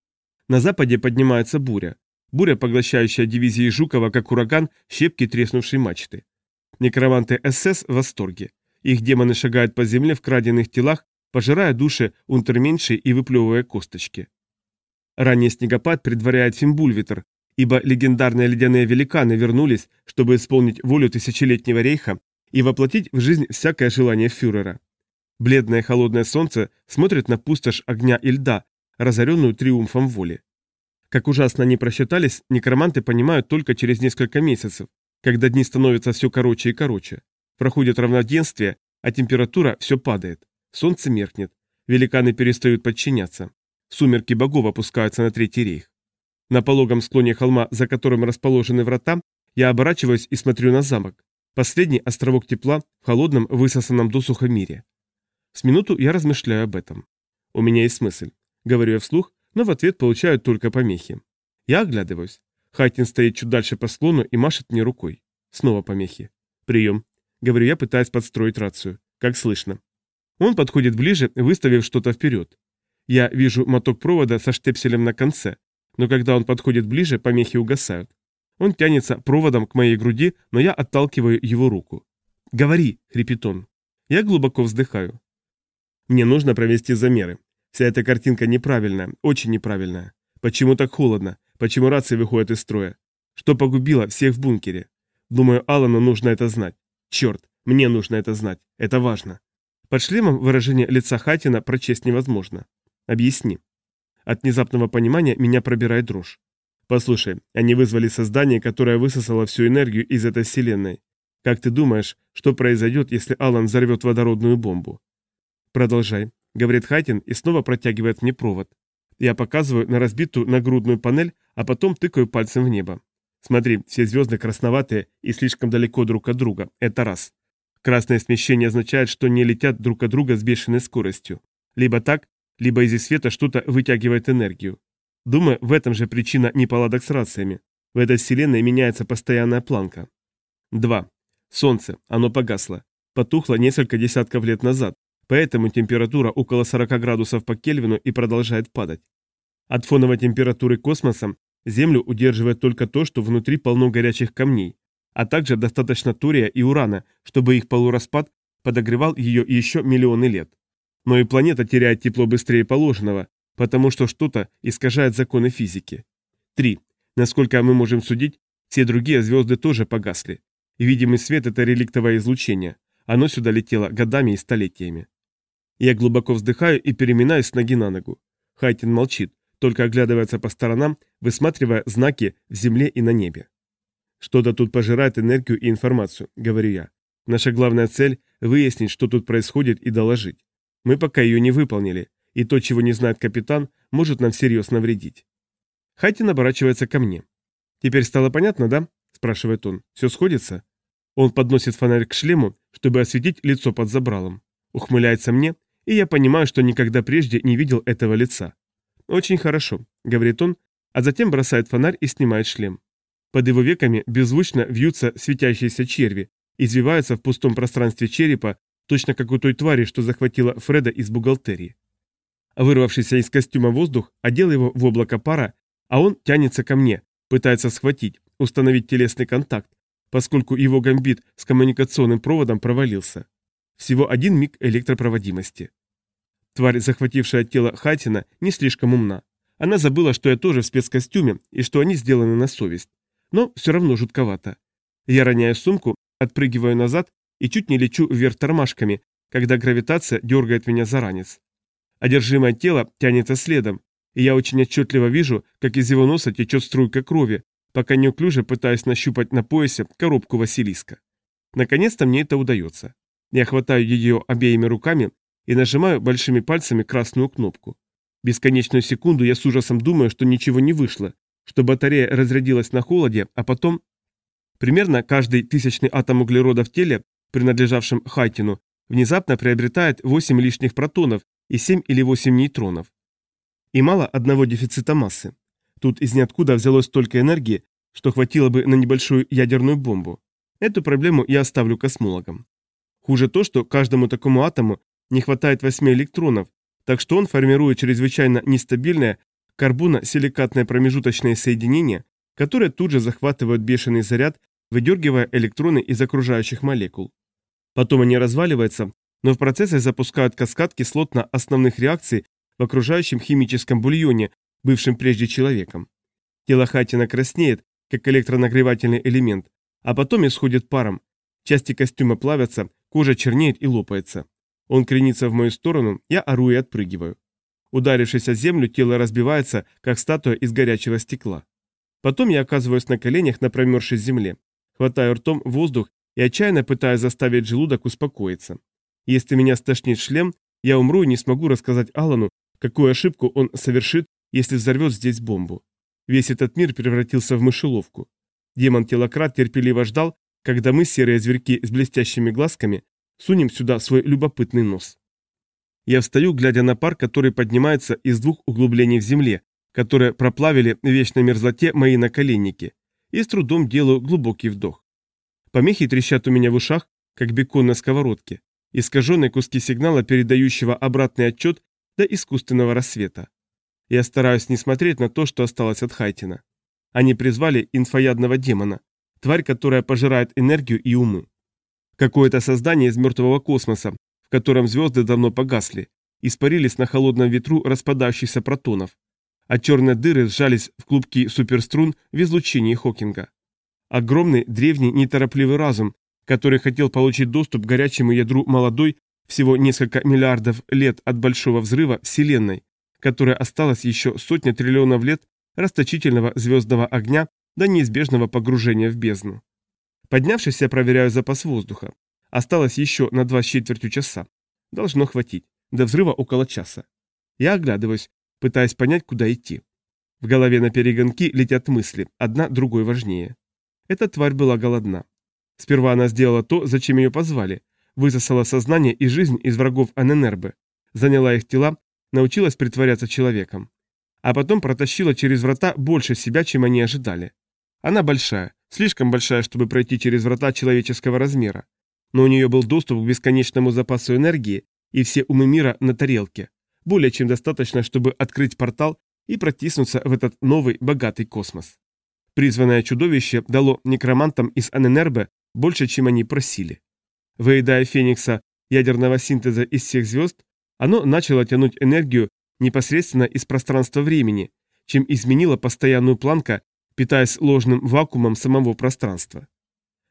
На западе поднимается буря. Буря, поглощающая дивизии Жукова, как ураган, щепки треснувшей мачты. Некроманты СС в восторге. Их демоны шагают по земле в краденных телах, пожирая души унтерменшей и выплевывая косточки. Ранний снегопад предваряет Фимбульвитер, ибо легендарные ледяные великаны вернулись, чтобы исполнить волю тысячелетнего рейха и воплотить в жизнь всякое желание фюрера. Бледное холодное солнце смотрит на пустошь огня и льда, разоренную триумфом воли. Как ужасно они просчитались, некроманты понимают только через несколько месяцев, когда дни становятся все короче и короче. Проходит равноденствие, а температура все падает. Солнце меркнет. Великаны перестают подчиняться. Сумерки богов опускаются на Третий рейх. На пологом склоне холма, за которым расположены врата, я оборачиваюсь и смотрю на замок. Последний островок тепла в холодном, высосанном досуха мире. С минуту я размышляю об этом. У меня есть мысль. Говорю я вслух, но в ответ получаю только помехи. Я оглядываюсь. Хайтин стоит чуть дальше по склону и машет мне рукой. Снова помехи. Прием. Говорю я, пытаясь подстроить рацию. Как слышно. Он подходит ближе, выставив что-то вперед. Я вижу моток провода со штепселем на конце, но когда он подходит ближе, помехи угасают. Он тянется проводом к моей груди, но я отталкиваю его руку. «Говори!» — хрипит он. Я глубоко вздыхаю. Мне нужно провести замеры. Вся эта картинка неправильная, очень неправильная. Почему так холодно? Почему рации выходят из строя? Что погубило всех в бункере? Думаю, Алану нужно это знать. Черт, мне нужно это знать. Это важно. Под шлемом выражение лица Хайтина прочесть невозможно. Объясни. От внезапного понимания меня пробирает дрожь. Послушай, они вызвали создание, которое высосало всю энергию из этой вселенной. Как ты думаешь, что произойдет, если Алан взорвет водородную бомбу? Продолжай, говорит Хайтин и снова протягивает мне провод. Я показываю на разбитую нагрудную панель, а потом тыкаю пальцем в небо. Смотри, все звезды красноватые и слишком далеко друг от друга. Это раз. Красное смещение означает, что не летят друг от друга с бешеной скоростью. Либо так, либо из их света что-то вытягивает энергию. Думаю, в этом же причина неполадок с рациями. В этой вселенной меняется постоянная планка. Два. Солнце. Оно погасло. Потухло несколько десятков лет назад, поэтому температура около сорока градусов по Кельвину и продолжает падать. От фоновой температуры космоса Землю удерживает только то, что внутри полно горячих камней, а также достаточно тория и урана, чтобы их полураспад подогревал ее еще миллионы лет. Но и планета теряет тепло быстрее положенного, потому что что-то искажает законы физики. Три. Насколько мы можем судить, все другие звезды тоже погасли. Видимый свет – это реликтовое излучение. Оно сюда летело годами и столетиями. Я глубоко вздыхаю и переминаюсь с ноги на ногу. Хайтин молчит, только оглядывается по сторонам, высматривая знаки в земле и на небе. «Что-то тут пожирает энергию и информацию», — говорю я. «Наша главная цель — выяснить, что тут происходит, и доложить. Мы пока ее не выполнили, и то, чего не знает капитан, может нам всерьез навредить». Хайтин оборачивается ко мне. «Теперь стало понятно, да?» — спрашивает он. «Все сходится?» Он подносит фонарь к шлему, чтобы осветить лицо под забралом. Ухмыляется мне, и я понимаю, что никогда прежде не видел этого лица. «Очень хорошо», — говорит он, а затем бросает фонарь и снимает шлем. Под его веками беззвучно вьются светящиеся черви, извиваются в пустом пространстве черепа, точно как у той твари, что захватила Фреда из бухгалтерии. Вырвавшийся из костюма воздух одел его в облако пара, а он тянется ко мне, пытается схватить, установить телесный контакт, поскольку его гамбит с коммуникационным проводом провалился. Всего один миг электропроводимости. Тварь, захватившая тело Хайтина, не слишком умна. Она забыла, что я тоже в спецкостюме и что они сделаны на совесть. Но все равно жутковато. Я роняю сумку, отпрыгиваю назад и чуть не лечу вверх тормашками, когда гравитация дергает меня за ранец. Одержимое тело тянется следом, и я очень отчетливо вижу, как из его носа течет струйка крови, пока неуклюже пытаюсь нащупать на поясе коробку Василиска. Наконец-то мне это удается. Я хватаю ее обеими руками и нажимаю большими пальцами красную кнопку. Бесконечную секунду я с ужасом думаю, что ничего не вышло, что батарея разрядилась на холоде, а потом... Примерно каждый тысячный атом углерода в теле, принадлежавшем Хайтину, внезапно приобретает восемь лишних протонов и семь или восемь нейтронов. И мало одного дефицита массы. Тут из ниоткуда взялось столько энергии, что хватило бы на небольшую ядерную бомбу. Эту проблему я оставлю космологам. Хуже то, что каждому такому атому не хватает восьми электронов, так что он формирует чрезвычайно нестабильное карбоно-силикатное промежуточное соединение, которое тут же захватывает бешеный заряд, выдергивая электроны из окружающих молекул. Потом они разваливаются, но в процессе запускают каскад кислотно-основных реакций в окружающем химическом бульоне, бывшем прежде человеком. Тело Хайтина краснеет, как электронагревательный элемент, а потом исходит паром. Части костюма плавятся, кожа чернеет и лопается. Он кренится в мою сторону, я ору и отпрыгиваю. Ударившись о землю, тело разбивается, как статуя из горячего стекла. Потом я оказываюсь на коленях на промерзшей земле, хватаю ртом воздух и отчаянно пытаюсь заставить желудок успокоиться. Если меня стошнит шлем, я умру и не смогу рассказать Алану, какую ошибку он совершит, если взорвет здесь бомбу. Весь этот мир превратился в мышеловку. Демон-телократ терпеливо ждал, когда мы, серые зверьки с блестящими глазками, сунем сюда свой любопытный нос. Я встаю, глядя на пар, который поднимается из двух углублений в земле, которые проплавили в вечной мерзлоте мои наколенники, и с трудом делаю глубокий вдох. Помехи трещат у меня в ушах, как бекон на сковородке, искаженные куски сигнала, передающего обратный отчет до искусственного рассвета. Я стараюсь не смотреть на то, что осталось от Хайтина. Они призвали инфоядного демона, тварь, которая пожирает энергию и умы. Какое-то создание из мертвого космоса, в котором звезды давно погасли, испарились на холодном ветру распадающихся протонов, а черные дыры сжались в клубки суперструн в излучении Хокинга. Огромный, древний, неторопливый разум, который хотел получить доступ к горячему ядру молодой, всего несколько миллиардов лет от Большого взрыва Вселенной, которая осталась еще сотня триллионов лет расточительного звездного огня до неизбежного погружения в бездну. Поднявшись, я проверяю запас воздуха. Осталось еще на два с четвертью часа. Должно хватить. До взрыва около часа. Я оглядываюсь, пытаясь понять, куда идти. В голове на перегонки летят мысли, одна другой важнее. Эта тварь была голодна. Сперва она сделала то, зачем ее позвали, высосала сознание и жизнь из врагов Аненербе, заняла их тела, научилась притворяться человеком. А потом протащила через врата больше себя, чем они ожидали. Она большая, слишком большая, чтобы пройти через врата человеческого размера. Но у нее был доступ к бесконечному запасу энергии и все умы мира на тарелке. Более чем достаточно, чтобы открыть портал и протиснуться в этот новый, богатый космос. Призванное чудовище дало некромантам из Аненербе больше, чем они просили. Выедая феникса ядерного синтеза из всех звезд, оно начало тянуть энергию непосредственно из пространства-времени, чем изменило постоянную планка, питаясь ложным вакуумом самого пространства.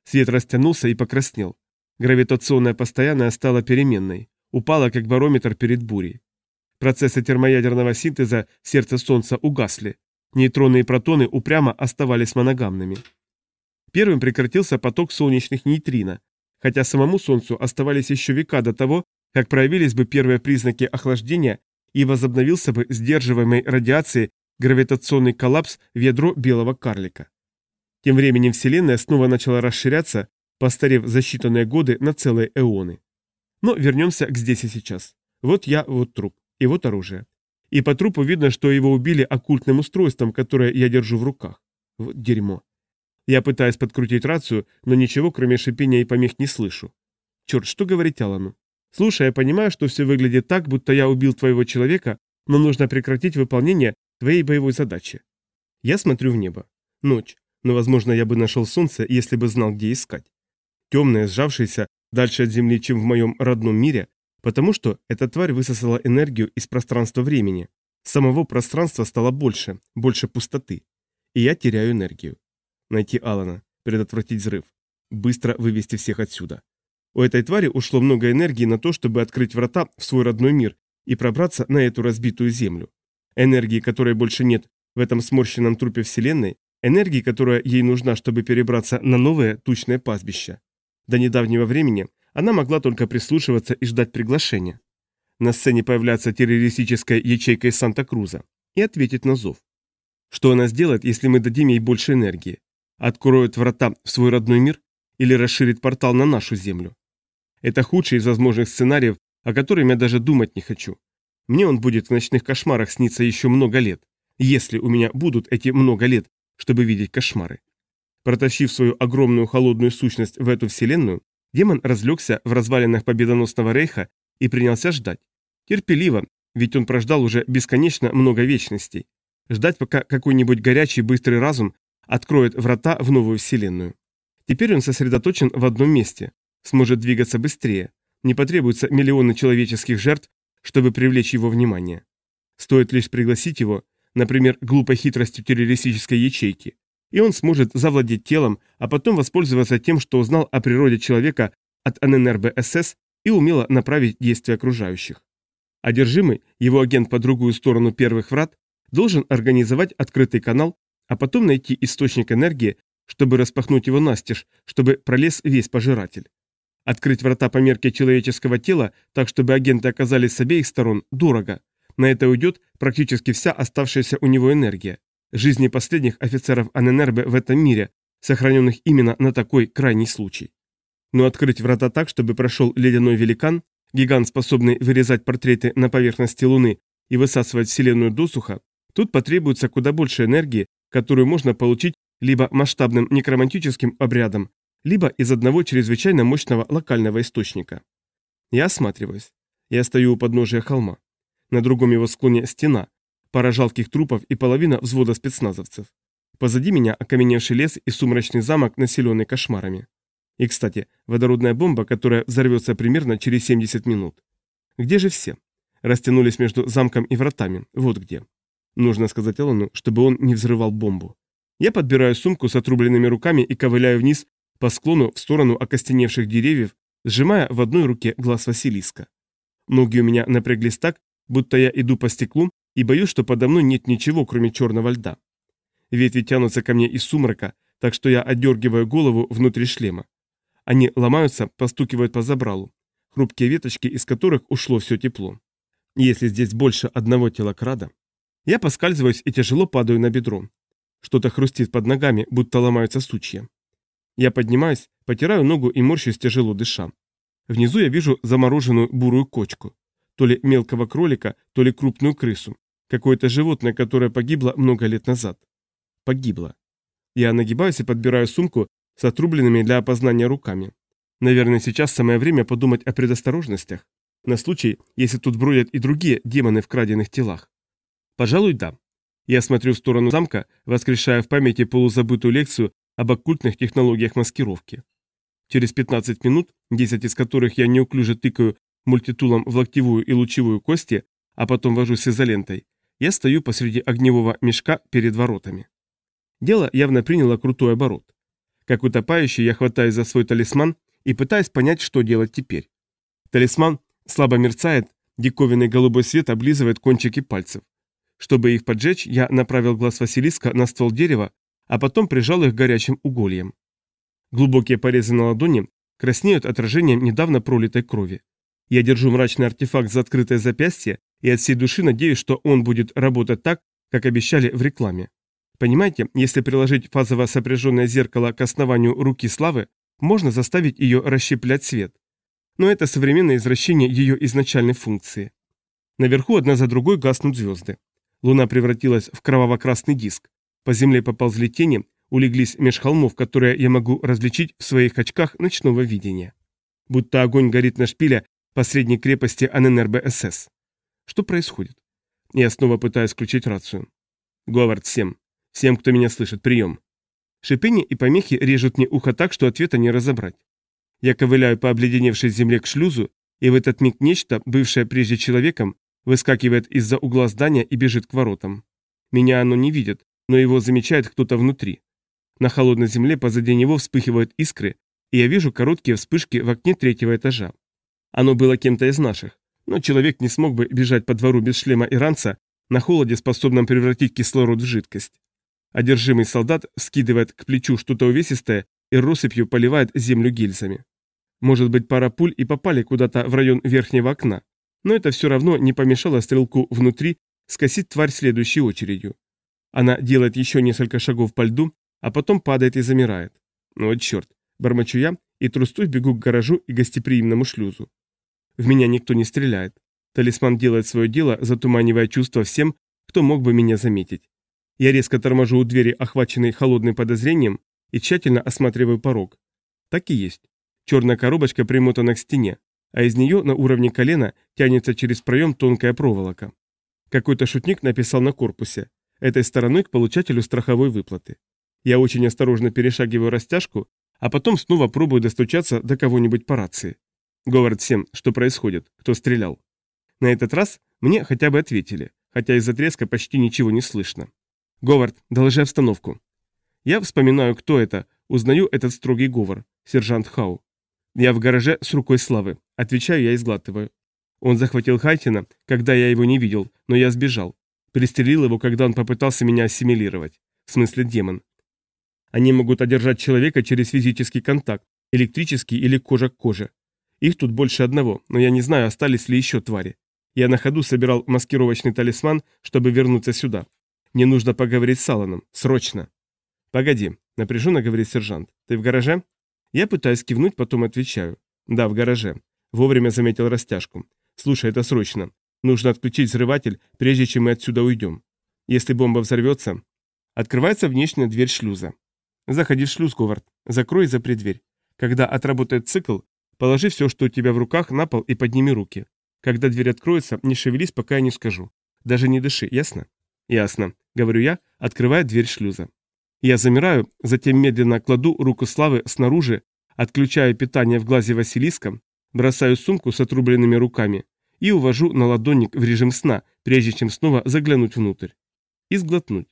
Свет растянулся и покраснел. Гравитационная постоянная стала переменной. Упала, как барометр перед бурей. Процессы термоядерного синтеза в сердце Солнца угасли. Нейтроны и протоны упрямо оставались моногамными. Первым прекратился поток солнечных нейтрино, хотя самому Солнцу оставались еще века до того, как проявились бы первые признаки охлаждения и возобновился бы сдерживаемой радиацией гравитационный коллапс в ядро белого карлика. Тем временем Вселенная снова начала расширяться, постарев за считанные годы на целые эоны. Но вернемся к здесь и сейчас. Вот я, вот труп, и вот оружие. И по трупу видно, что его убили оккультным устройством, которое я держу в руках. Вот дерьмо. Я пытаюсь подкрутить рацию, но ничего, кроме шипения и помех, не слышу. Черт, что говорить Алану? Слушай, я понимаю, что все выглядит так, будто я убил твоего человека, но нужно прекратить выполнение твоей боевой задачи. Я смотрю в небо. Ночь, но, возможно, я бы нашел солнце, если бы знал, где искать. Темное, сжавшееся, дальше от Земли, чем в моем родном мире, потому что эта тварь высосала энергию из пространства-времени. Самого пространства стало больше, больше пустоты. И я теряю энергию. Найти Алана, предотвратить взрыв. Быстро вывести всех отсюда. У этой твари ушло много энергии на то, чтобы открыть врата в свой родной мир и пробраться на эту разбитую землю. Энергии, которой больше нет в этом сморщенном трупе Вселенной, энергии, которая ей нужна, чтобы перебраться на новое тучное пастбище. До недавнего времени она могла только прислушиваться и ждать приглашения. На сцене появляется террористическая ячейка из Санта-Круза и ответить на зов. Что она сделает, если мы дадим ей больше энергии? Откроет врата в свой родной мир или расширит портал на нашу землю? Это худший из возможных сценариев, о котором я даже думать не хочу. Мне он будет в ночных кошмарах сниться еще много лет, если у меня будут эти много лет, чтобы видеть кошмары. Протащив свою огромную холодную сущность в эту вселенную, демон разлегся в развалинах победоносного рейха и принялся ждать. Терпеливо, ведь он прождал уже бесконечно много вечностей. Ждать, пока какой-нибудь горячий быстрый разум откроет врата в новую вселенную. Теперь он сосредоточен в одном месте, сможет двигаться быстрее, не потребуется миллионы человеческих жертв, чтобы привлечь его внимание. Стоит лишь пригласить его, например, глупой хитростью террористической ячейки, и он сможет завладеть телом, а потом воспользоваться тем, что узнал о природе человека от эн эн эр бэ эс эс и умело направить действия окружающих. Одержимый, его агент по другую сторону первых врат, должен организовать открытый канал, а потом найти источник энергии, чтобы распахнуть его настежь, чтобы пролез весь пожиратель. Открыть врата по мерке человеческого тела, так чтобы агенты оказались с обеих сторон, дорого. На это уйдет практически вся оставшаяся у него энергия. Жизни последних офицеров эн эн эр бэ в этом мире, сохраненных именно на такой крайний случай. Но открыть врата так, чтобы прошел ледяной великан, гигант, способный вырезать портреты на поверхности Луны и высасывать Вселенную досуха, тут потребуется куда больше энергии, которую можно получить либо масштабным некромантическим обрядом, либо из одного чрезвычайно мощного локального источника. Я осматриваюсь. Я стою у подножия холма. На другом его склоне стена, пара жалких трупов и половина взвода спецназовцев. Позади меня окаменевший лес и сумрачный замок, населенный кошмарами. И, кстати, водородная бомба, которая взорвется примерно через семьдесят минут. Где же все? Растянулись между замком и вратами. Вот где. Нужно сказать Элону, чтобы он не взрывал бомбу. Я подбираю сумку с отрубленными руками и ковыляю вниз по склону в сторону окостеневших деревьев, сжимая в одной руке глаз Василиска. Ноги у меня напряглись так, будто я иду по стеклу и боюсь, что подо мной нет ничего, кроме черного льда. Ветви тянутся ко мне из сумрака, так что я отдергиваю голову внутри шлема. Они ломаются, постукивают по забралу, хрупкие веточки, из которых ушло все тепло. Если здесь больше одного телокрада... Я поскальзываюсь и тяжело падаю на бедро. Что-то хрустит под ногами, будто ломаются сучья. Я поднимаюсь, потираю ногу и морщусь, тяжело дыша. Внизу я вижу замороженную бурую кочку. То ли мелкого кролика, то ли крупную крысу. Какое-то животное, которое погибло много лет назад. Погибло. Я нагибаюсь и подбираю сумку с отрубленными для опознания руками. Наверное, сейчас самое время подумать о предосторожностях. На случай, если тут бродят и другие демоны в краденных телах. Пожалуй, да. Я смотрю в сторону замка, воскрешая в памяти полузабытую лекцию об оккультных технологиях маскировки. Через пятнадцать минут, десять из которых я неуклюже тыкаю мультитулом в локтевую и лучевую кости, а потом вожусь изолентой, я стою посреди огневого мешка перед воротами. Дело явно приняло крутой оборот. Как утопающий я хватаюсь за свой талисман и пытаюсь понять, что делать теперь. Талисман слабо мерцает, диковинный голубой свет облизывает кончики пальцев. Чтобы их поджечь, я направил глаз Василиска на ствол дерева, а потом прижал их горячим угольем. Глубокие порезы на ладони краснеют отражением недавно пролитой крови. Я держу мрачный артефакт за открытое запястье и от всей души надеюсь, что он будет работать так, как обещали в рекламе. Понимаете, если приложить фазово сопряженное зеркало к основанию руки славы, можно заставить ее расщеплять свет. Но это современное извращение ее изначальной функции. Наверху одна за другой гаснут звезды. Луна превратилась в кроваво-красный диск. По земле поползли тени, улеглись меж холмов, которые я могу различить в своих очках ночного видения. Будто огонь горит на шпиле посредней крепости Аненербе-СС. Что происходит? Я снова пытаюсь включить рацию. Говард, всем. Всем, кто меня слышит, прием. Шипение и помехи режут мне ухо так, что ответа не разобрать. Я ковыляю по обледеневшей земле к шлюзу, и в этот миг нечто, бывшее прежде человеком, выскакивает из-за угла здания и бежит к воротам. Меня оно не видит, но его замечает кто-то внутри. На холодной земле позади него вспыхивают искры, и я вижу короткие вспышки в окне третьего этажа. Оно было кем-то из наших, но человек не смог бы бежать по двору без шлема и ранца, на холоде, способном превратить кислород в жидкость. Одержимый солдат скидывает к плечу что-то увесистое и россыпью поливает землю гильзами. Может быть, пара пуль и попали куда-то в район верхнего окна, но это все равно не помешало стрелку внутри скосить тварь следующей очередью. Она делает еще несколько шагов по льду, а потом падает и замирает. Ну вот черт, бормочу я и трустой бегу к гаражу и гостеприимному шлюзу. В меня никто не стреляет. Талисман делает свое дело, затуманивая чувства всем, кто мог бы меня заметить. Я резко торможу у двери, охваченной холодным подозрением, и тщательно осматриваю порог. Так и есть. Черная коробочка примотана к стене, а из нее на уровне колена тянется через проем тонкая проволока. Какой-то шутник написал на корпусе: этой стороной к получателю страховой выплаты. Я очень осторожно перешагиваю растяжку, а потом снова пробую достучаться до кого-нибудь по рации. Говард всем, что происходит, кто стрелял. На этот раз мне хотя бы ответили, хотя из-за треска почти ничего не слышно. Говард, доложи обстановку. Я вспоминаю, кто это, узнаю этот строгий говор, сержант Хау. Я в гараже с рукой славы, отвечаю я и сглатываю. Он захватил Хайтина, когда я его не видел, но я сбежал. Пристрелил его, когда он попытался меня ассимилировать. В смысле демон. Они могут одержать человека через физический контакт, электрический или кожа к коже. Их тут больше одного, но я не знаю, остались ли еще твари. Я на ходу собирал маскировочный талисман, чтобы вернуться сюда. Мне нужно поговорить с Алланом. Срочно. Погоди, напряженно говорит сержант. Ты в гараже? Я пытаюсь кивнуть, потом отвечаю. Да, в гараже. Вовремя заметил растяжку. Слушай, это срочно. Нужно отключить взрыватель, прежде чем мы отсюда уйдем. Если бомба взорвется... Открывается внешняя дверь шлюза. Заходи в шлюз, Говард. Закрой и запри дверь. Когда отработает цикл, положи все, что у тебя в руках, на пол и подними руки. Когда дверь откроется, не шевелись, пока я не скажу. Даже не дыши, ясно? Ясно, говорю я, открывая дверь шлюза. Я замираю, затем медленно кладу руку славы снаружи, отключаю питание в глазе Василиска, бросаю сумку с отрубленными руками и увожу на ладонник в режим сна, прежде чем снова заглянуть внутрь. И сглотнуть.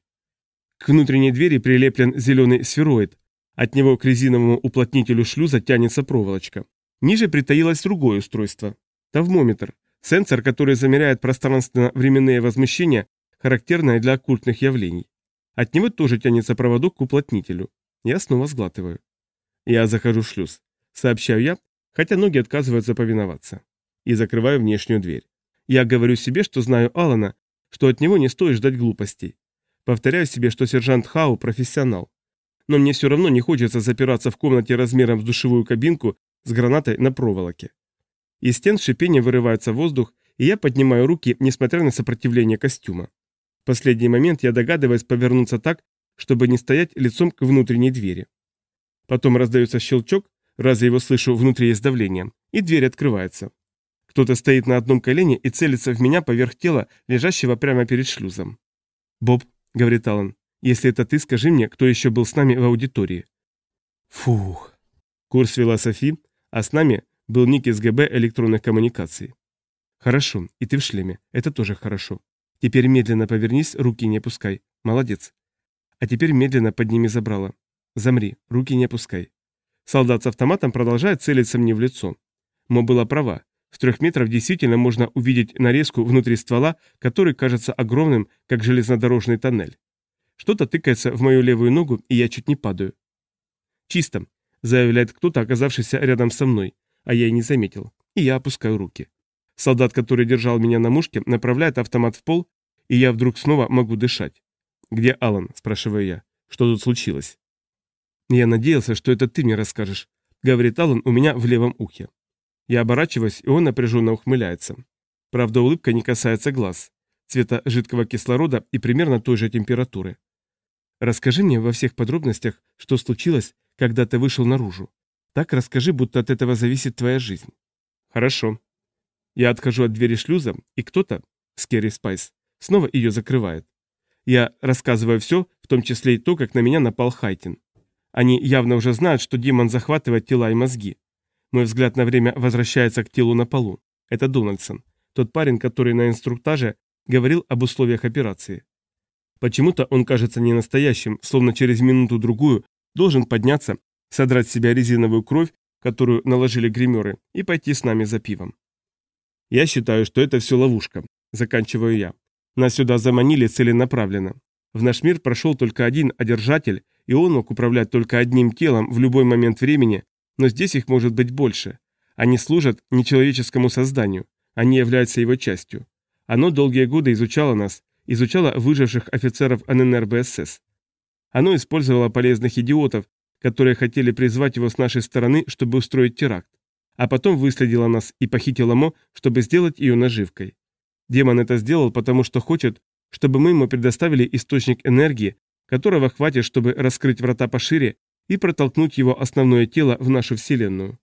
К внутренней двери прилеплен зеленый сфероид. От него к резиновому уплотнителю шлюза тянется проволочка. Ниже притаилось другое устройство. Тавмометр. Сенсор, который замеряет пространственно-временные возмущения, характерное для оккультных явлений. От него тоже тянется проводок к уплотнителю. Я снова сглатываю. Я захожу в шлюз. Сообщаю я, хотя ноги отказываются повиноваться. И закрываю внешнюю дверь. Я говорю себе, что знаю Алана, что от него не стоит ждать глупостей. Повторяю себе, что сержант Хау профессионал. Но мне все равно не хочется запираться в комнате размером с душевую кабинку с гранатой на проволоке. Из стен с шипением вырывается воздух, и я поднимаю руки, несмотря на сопротивление костюма. В последний момент я догадываюсь повернуться так, чтобы не стоять лицом к внутренней двери. Потом раздается щелчок, раз я его слышу, внутри есть давление, и дверь открывается. Кто-то стоит на одном колене и целится в меня поверх тела, лежащего прямо перед шлюзом. «Боб», — говорит Аллан, — «если это ты, скажи мне, кто еще был с нами в аудитории». Фух. Курс вела Софи, а с нами был ник из ГБ электронных коммуникаций. Хорошо, и ты в шлеме, это тоже хорошо. Теперь медленно повернись, руки не опускай. Молодец. А теперь медленно подними забрало. Замри, руки не опускай. Солдат с автоматом продолжает целиться мне в лицо. Мо была права. С трех метров действительно можно увидеть нарезку внутри ствола, который кажется огромным, как железнодорожный тоннель. Что-то тыкается в мою левую ногу, и я чуть не падаю. «Чисто», — заявляет кто-то, оказавшийся рядом со мной, а я и не заметил, и я опускаю руки. Солдат, который держал меня на мушке, направляет автомат в пол, и я вдруг снова могу дышать. «Где Алан?» – спрашиваю я. «Что тут случилось?» «Я надеялся, что это ты мне расскажешь», — говорит Алан у меня в левом ухе. Я оборачиваюсь, и он напряженно ухмыляется. Правда, улыбка не касается глаз, цвета жидкого кислорода и примерно той же температуры. «Расскажи мне во всех подробностях, что случилось, когда ты вышел наружу. Так расскажи, будто от этого зависит твоя жизнь». «Хорошо». Я отхожу от двери шлюза, и кто-то, Скерри Спайс, снова ее закрывает. Я рассказываю все, в том числе и то, как на меня напал Хайтин. Они явно уже знают, что демон захватывает тела и мозги. Мой взгляд на время возвращается к телу на полу. Это Дональдсон, тот парень, который на инструктаже говорил об условиях операции. Почему-то он кажется не настоящим, словно через минуту-другую должен подняться, содрать с себя резиновую кровь, которую наложили гримеры, и пойти с нами за пивом. Я считаю, что это все ловушка. Заканчиваю я. Нас сюда заманили целенаправленно. В наш мир прошел только один одержатель, и он мог управлять только одним телом в любой момент времени, но здесь их может быть больше. Они служат нечеловеческому созданию, они являются его частью. Оно долгие годы изучало нас, изучало выживших офицеров эн эн эр бэ эс эс. Оно использовало полезных идиотов, которые хотели призвать его с нашей стороны, чтобы устроить теракт. А потом выследила нас и похитила Мо, чтобы сделать ее наживкой. Демон это сделал, потому что хочет, чтобы мы ему предоставили источник энергии, которого хватит, чтобы раскрыть врата пошире и протолкнуть его основное тело в нашу Вселенную.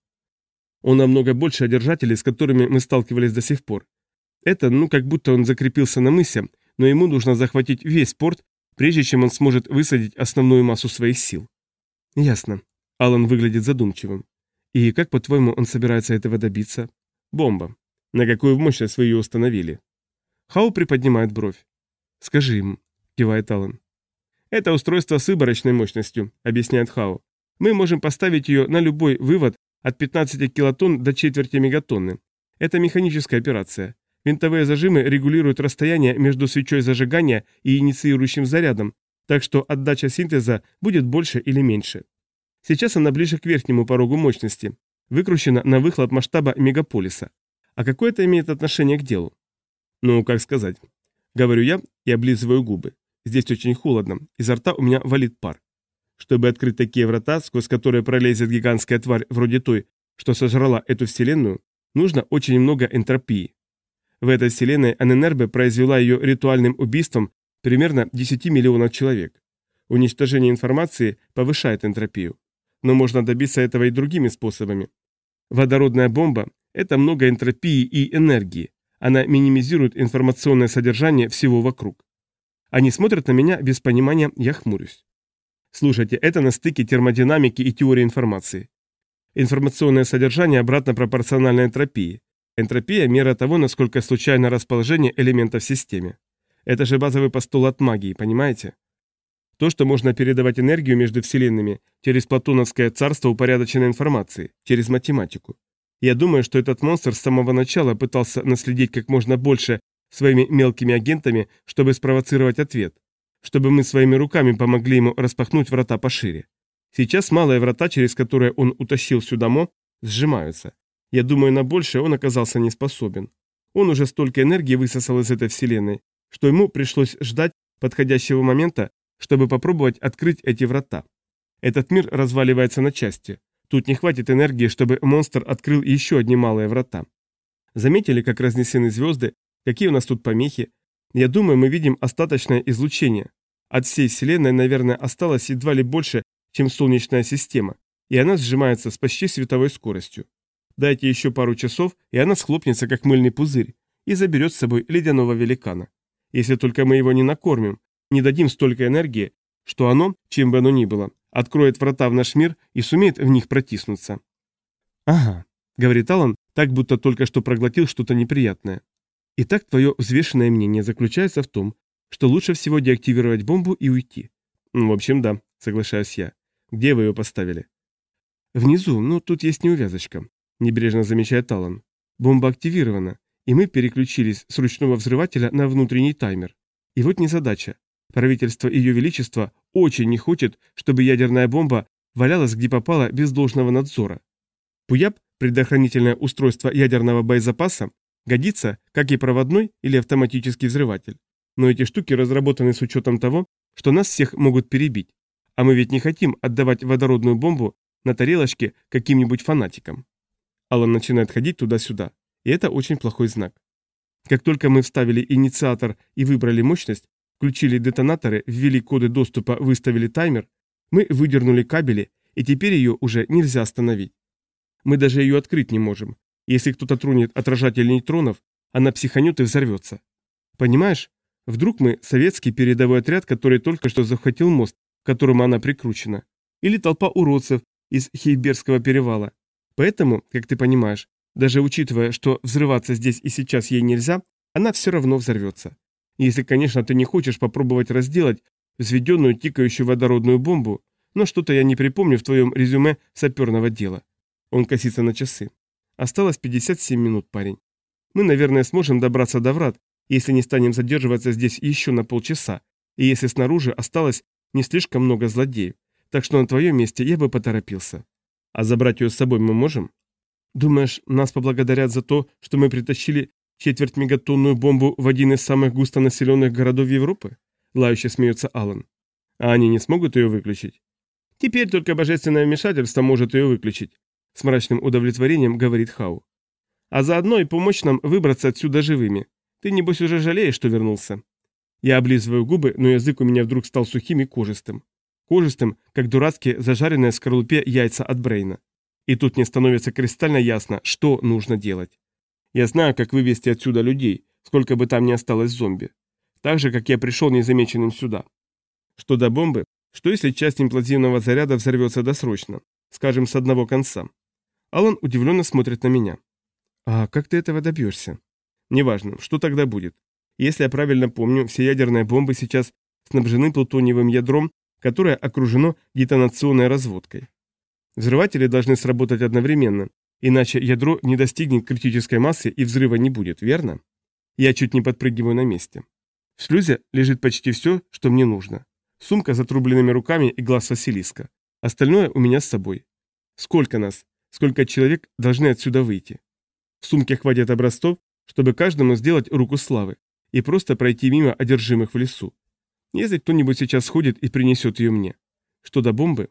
Он намного больше одержателей, с которыми мы сталкивались до сих пор. Это, ну, как будто он закрепился на мысе, но ему нужно захватить весь порт, прежде чем он сможет высадить основную массу своих сил. Ясно. Алан выглядит задумчивым. И как, по-твоему, он собирается этого добиться? Бомба. На какую мощность вы ее установили? Хау приподнимает бровь. Скажи им, кивает Алан. Это устройство с выборочной мощностью, объясняет Хау. Мы можем поставить ее на любой вывод от пятнадцати килотонн до четверти мегатонны. Это механическая операция. Винтовые зажимы регулируют расстояние между свечой зажигания и инициирующим зарядом, так что отдача синтеза будет больше или меньше. Сейчас она ближе к верхнему порогу мощности, выкручена на выхлоп масштаба мегаполиса. А какое это имеет отношение к делу? Ну, как сказать. Говорю я и облизываю губы. Здесь очень холодно, изо рта у меня валит пар. Чтобы открыть такие врата, сквозь которые пролезет гигантская тварь вроде той, что сожрала эту вселенную, нужно очень много энтропии. В этой вселенной эн эн эр бэ произвела ее ритуальным убийством примерно десяти миллионов человек. Уничтожение информации повышает энтропию. Но можно добиться этого и другими способами. Водородная бомба – это много энтропии и энергии. Она минимизирует информационное содержание всего вокруг. Они смотрят на меня без понимания, я хмурюсь. Слушайте, это на стыке термодинамики и теории информации. Информационное содержание обратно пропорционально энтропии. Энтропия – мера того, насколько случайно расположение элементов в системе. Это же базовый постулат магии, понимаете? То, что можно передавать энергию между вселенными через платоновское царство упорядоченной информации, через математику. Я думаю, что этот монстр с самого начала пытался наследить как можно больше своими мелкими агентами, чтобы спровоцировать ответ, чтобы мы своими руками помогли ему распахнуть врата пошире. Сейчас малые врата, через которые он утащил сюда Мо, сжимаются. Я думаю, на большее он оказался не способен. Он уже столько энергии высосал из этой вселенной, что ему пришлось ждать подходящего момента, чтобы попробовать открыть эти врата. Этот мир разваливается на части. Тут не хватит энергии, чтобы монстр открыл еще одни малые врата. Заметили, как разнесены звезды, какие у нас тут помехи? Я думаю, мы видим остаточное излучение. От всей Вселенной, наверное, осталось едва ли больше, чем Солнечная система, и она сжимается с почти световой скоростью. Дайте еще пару часов, и она схлопнется, как мыльный пузырь, и заберет с собой ледяного великана. Если только мы его не накормим, не дадим столько энергии, что оно, чем бы оно ни было, откроет врата в наш мир и сумеет в них протиснуться. «Ага», — говорит Алан, так будто только что проглотил что-то неприятное. «Итак, твое взвешенное мнение заключается в том, что лучше всего деактивировать бомбу и уйти». «Ну, в общем, да», — соглашаюсь я. Где вы ее поставили? Внизу, но тут есть неувязочка, небрежно замечает Алан. Бомба активирована, и мы переключились с ручного взрывателя на внутренний таймер. И вот незадача. Правительство Ее Величества очень не хочет, чтобы ядерная бомба валялась где попало без должного надзора. ПУЯП, предохранительное устройство ядерного боезапаса, годится, как и проводной или автоматический взрыватель. Но эти штуки разработаны с учетом того, что нас всех могут перебить. А мы ведь не хотим отдавать водородную бомбу на тарелочке каким-нибудь фанатикам. Алан начинает ходить туда-сюда, и это очень плохой знак. Как только мы вставили инициатор и выбрали мощность, включили детонаторы, ввели коды доступа, выставили таймер, мы выдернули кабели, и теперь ее уже нельзя остановить. Мы даже ее открыть не можем. Если кто-то тронет отражатель нейтронов, она психанет и взорвется. Понимаешь? Вдруг мы советский передовой отряд, который только что захватил мост, к которому она прикручена. Или толпа уродцев из Хейберского перевала. Поэтому, как ты понимаешь, даже учитывая, что взрываться здесь и сейчас ей нельзя, она все равно взорвется. Если, конечно, ты не хочешь попробовать разделать взведенную тикающую водородную бомбу, но что-то я не припомню в твоем резюме саперного дела. Он косится на часы. Осталось пятьдесят семь минут, парень. Мы, наверное, сможем добраться до врат, если не станем задерживаться здесь еще на полчаса, и если снаружи осталось не слишком много злодеев, так что на твоем месте я бы поторопился. А забрать ее с собой мы можем? Думаешь, нас поблагодарят за то, что мы притащили четверть мегатонную бомбу в один из самых густонаселенных городов Европы? Лающе смеется Алан. А они не смогут ее выключить? Теперь только божественное вмешательство может ее выключить. С мрачным удовлетворением говорит Хау. А заодно и помочь нам выбраться отсюда живыми. Ты, небось, уже жалеешь, что вернулся? Я облизываю губы, но язык у меня вдруг стал сухим и кожистым. Кожистым, как дурацкие зажаренные в скорлупе яйца от Брейна. И тут мне становится кристально ясно, что нужно делать. Я знаю, как вывести отсюда людей, сколько бы там ни осталось зомби. Так же, как я пришел незамеченным сюда. Что до бомбы, что если часть имплозивного заряда взорвется досрочно, скажем, с одного конца? Алан удивленно смотрит на меня. А как ты этого добьешься? Неважно, что тогда будет. Если я правильно помню, все ядерные бомбы сейчас снабжены плутониевым ядром, которое окружено детонационной разводкой. Взрыватели должны сработать одновременно, иначе ядро не достигнет критической массы и взрыва не будет, верно? Я чуть не подпрыгиваю на месте. В шлюзе лежит почти все, что мне нужно. Сумка с отрубленными руками и глаз Василиска. Остальное у меня с собой. Сколько нас, сколько человек должны отсюда выйти? В сумке хватит образцов, чтобы каждому сделать руку славы и просто пройти мимо одержимых в лесу. Если кто-нибудь сейчас сходит и принесет ее мне. Что до бомбы?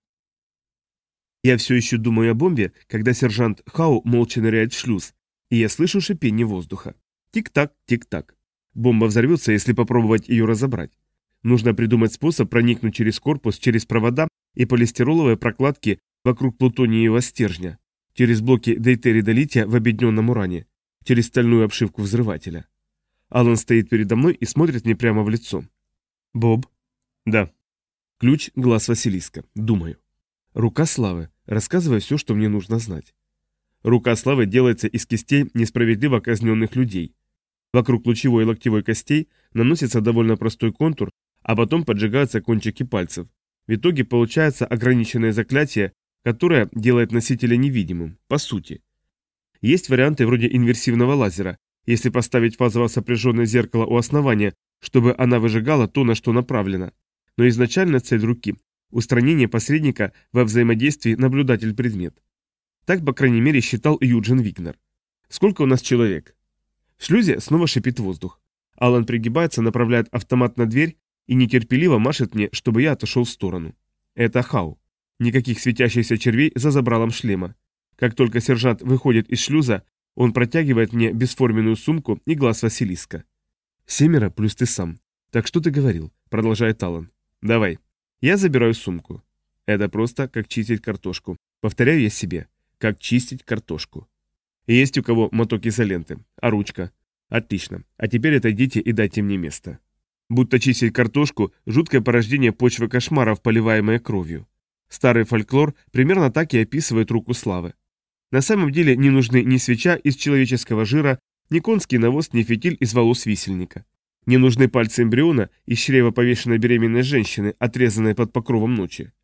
Я все еще думаю о бомбе, когда сержант Хау молча ныряет в шлюз, и я слышу шипение воздуха. Тик-так, тик-так. Бомба взорвется, если попробовать ее разобрать. Нужно придумать способ проникнуть через корпус, через провода и полистироловые прокладки вокруг плутониевого стержня, через блоки дейтерида-лития в обедненном уране, через стальную обшивку взрывателя. Алан стоит передо мной и смотрит мне прямо в лицо. «Боб?» «Да». Ключ, глаз Василиска. Думаю. Рука славы. Рассказывай все, что мне нужно знать. Рука славы делается из кистей несправедливо казненных людей. Вокруг лучевой и локтевой костей наносится довольно простой контур, а потом поджигаются кончики пальцев. В итоге получается ограниченное заклятие, которое делает носителя невидимым, по сути. Есть варианты вроде инверсивного лазера, если поставить фазово сопряженное зеркало у основания, чтобы она выжигала то, на что направлена. Но изначально цель руки – устранение посредника во взаимодействии наблюдатель-предмет. Так, по крайней мере, считал Юджин Вигнер. Сколько у нас человек? В шлюзе снова шипит воздух. Алан пригибается, направляет автомат на дверь и нетерпеливо машет мне, чтобы я отошел в сторону. Это Хау. Никаких светящихся червей за забралом шлема. Как только сержант выходит из шлюза, он протягивает мне бесформенную сумку и глаз Василиска. «Семеро плюс ты сам. Так что ты говорил?» – продолжает Алан. «Давай». Я забираю сумку. Это просто как чистить картошку. Повторяю я себе. Как чистить картошку. Есть у кого моток изоленты? А ручка? Отлично. А теперь отойдите и дайте мне место. Будто чистить картошку – жуткое порождение почвы кошмаров, поливаемое кровью. Старый фольклор примерно так и описывает руку славы. На самом деле не нужны ни свеча из человеческого жира, ни конский навоз, ни фитиль из волос висельника. Не нужны пальцы эмбриона из чрева повешенной беременной женщины, отрезанной под покровом ночи.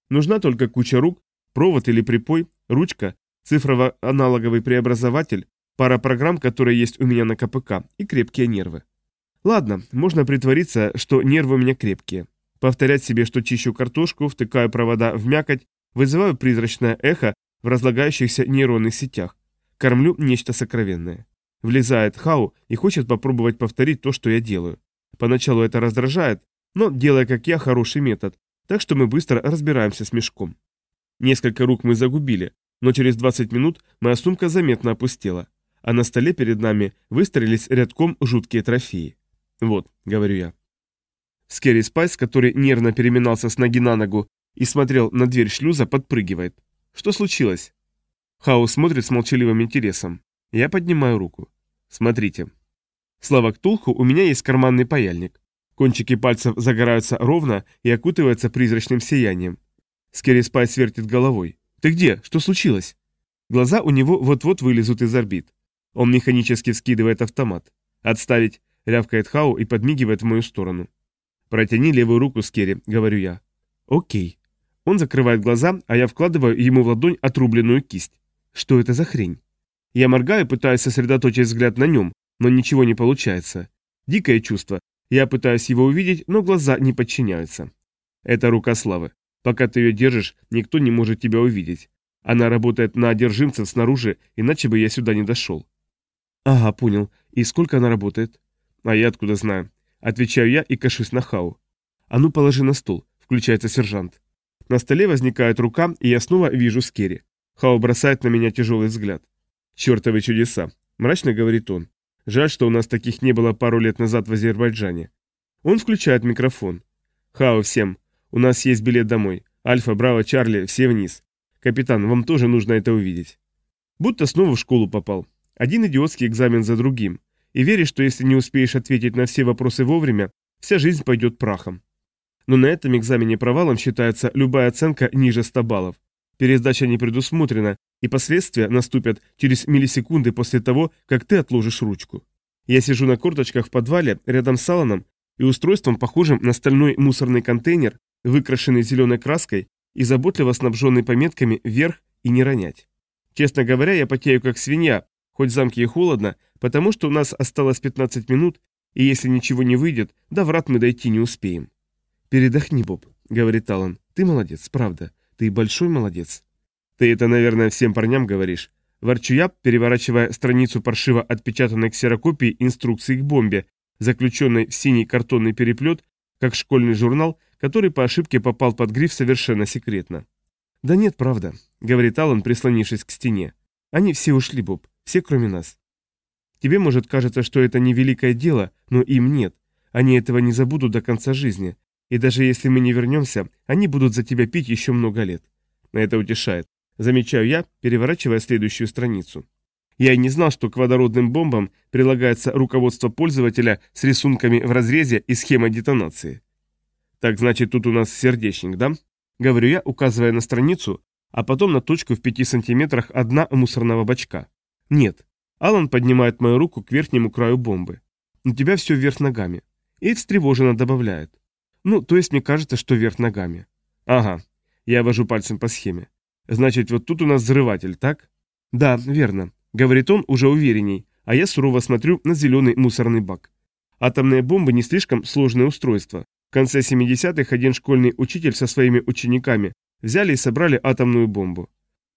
Нужна только куча рук, провод или припой, ручка, цифрово-аналоговый преобразователь, пара программ, которые есть у меня на ка пэ ка, и крепкие нервы. Ладно, можно притвориться, что нервы у меня крепкие. Повторять себе, что чищу картошку, втыкаю провода в мякоть, вызываю призрачное эхо в разлагающихся нейронных сетях. Кормлю нечто сокровенное. Влезает Хау и хочет попробовать повторить то, что я делаю. Поначалу это раздражает, но, делая как я, хороший метод, так что мы быстро разбираемся с мешком. Несколько рук мы загубили, но через двадцать минут моя сумка заметно опустела, а на столе перед нами выстроились рядком жуткие трофеи. «Вот», — говорю я. Скерри Спайс, который нервно переминался с ноги на ногу и смотрел на дверь шлюза, подпрыгивает. «Что случилось?» Хау смотрит с молчаливым интересом. Я поднимаю руку. «Смотрите. Слава Ктулху, у меня есть карманный паяльник. Кончики пальцев загораются ровно и окутываются призрачным сиянием. Скерри Спайс вертит головой. «Ты где? Что случилось?» Глаза у него вот-вот вылезут из орбит. Он механически вскидывает автомат. «Отставить!» — рявкает Хау и подмигивает в мою сторону. «Протяни левую руку, Скерри», — говорю я. «Окей». Он закрывает глаза, а я вкладываю ему в ладонь отрубленную кисть. Что это за хрень? Я моргаю, пытаюсь сосредоточить взгляд на нем, но ничего не получается. Дикое чувство. Я пытаюсь его увидеть, но глаза не подчиняются. Это рука Славы. Пока ты ее держишь, никто не может тебя увидеть. Она работает на одержимцев снаружи, иначе бы я сюда не дошел. Ага, понял. И сколько она работает? А я откуда знаю? Отвечаю я и кашусь на Хау. А ну положи на стол, включается сержант. На столе возникает рука, и я снова вижу Скерри. Хау бросает на меня тяжелый взгляд. «Чертовы чудеса», — мрачно говорит он. «Жаль, что у нас таких не было пару лет назад в Азербайджане». Он включает микрофон. «Хау, всем. У нас есть билет домой. Альфа, Браво, Чарли, все вниз. Капитан, вам тоже нужно это увидеть». Будто снова в школу попал. Один идиотский экзамен за другим. И веришь, что если не успеешь ответить на все вопросы вовремя, вся жизнь пойдет прахом. Но на этом экзамене провалом считается любая оценка ниже ста баллов. Пересдача не предусмотрена, и последствия наступят через миллисекунды после того, как ты отложишь ручку. Я сижу на корточках в подвале рядом с Аланом и устройством, похожим на стальной мусорный контейнер, выкрашенный зеленой краской и заботливо снабженный пометками «Вверх» и «Не ронять». Честно говоря, я потею как свинья, хоть в замке и холодно, потому что у нас осталось пятнадцать минут, и если ничего не выйдет, до врат мы дойти не успеем. «Передохни, Боб», — говорит Алан. «Ты молодец, правда. Ты большой молодец». «Ты это, наверное, всем парням говоришь». Ворчу я, переворачивая страницу паршиво отпечатанной ксерокопии инструкции к бомбе, заключенной в синий картонный переплет, как школьный журнал, который по ошибке попал под гриф совершенно секретно. «Да нет, правда», — говорит Алан, прислонившись к стене. «Они все ушли, Боб, все кроме нас. Тебе, может, кажется, что это не великое дело, но им нет. Они этого не забудут до конца жизни. И даже если мы не вернемся, они будут за тебя пить еще много лет». Это утешает. Замечаю я, переворачивая следующую страницу. Я и не знал, что к водородным бомбам прилагается руководство пользователя с рисунками в разрезе и схемой детонации. «Так значит, тут у нас сердечник, да?» Говорю я, указывая на страницу, а потом на точку в пяти сантиметрах от дна мусорного бачка. «Нет». Алан поднимает мою руку к верхнему краю бомбы. «У тебя все вверх ногами». И встревоженно добавляет. «Ну, то есть мне кажется, что вверх ногами». «Ага». Я вожу пальцем по схеме. «Значит, вот тут у нас взрыватель, так?» «Да, верно», — говорит он уже уверенней, а я сурово смотрю на зеленый мусорный бак. Атомные бомбы не слишком сложное устройство. В конце семидесятых один школьный учитель со своими учениками взяли и собрали атомную бомбу.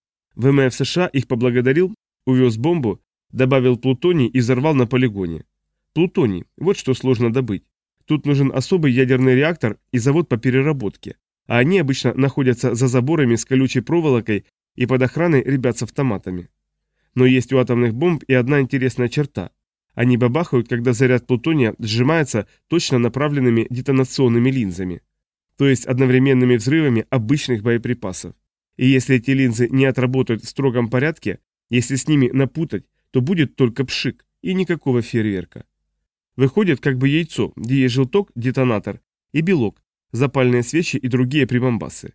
вэ эм эф США их поблагодарил, увез бомбу, добавил плутоний и взорвал на полигоне. Плутоний, вот что сложно добыть. Тут нужен особый ядерный реактор и завод по переработке. А они обычно находятся за заборами с колючей проволокой и под охраной ребят с автоматами. Но есть у атомных бомб и одна интересная черта. Они бабахают, когда заряд плутония сжимается точно направленными детонационными линзами, то есть одновременными взрывами обычных боеприпасов. И если эти линзы не отработают в строгом порядке, если с ними напутать, то будет только пшик и никакого фейерверка. Выходит как бы яйцо, где есть желток, детонатор, и белок, запальные свечи и другие прибамбасы.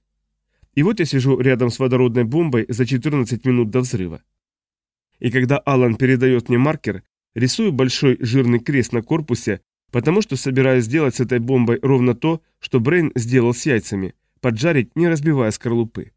И вот я сижу рядом с водородной бомбой за четырнадцать минут до взрыва. И когда Алан передает мне маркер, рисую большой жирный крест на корпусе, потому что собираюсь сделать с этой бомбой ровно то, что Брейн сделал с яйцами, поджарить, не разбивая скорлупы.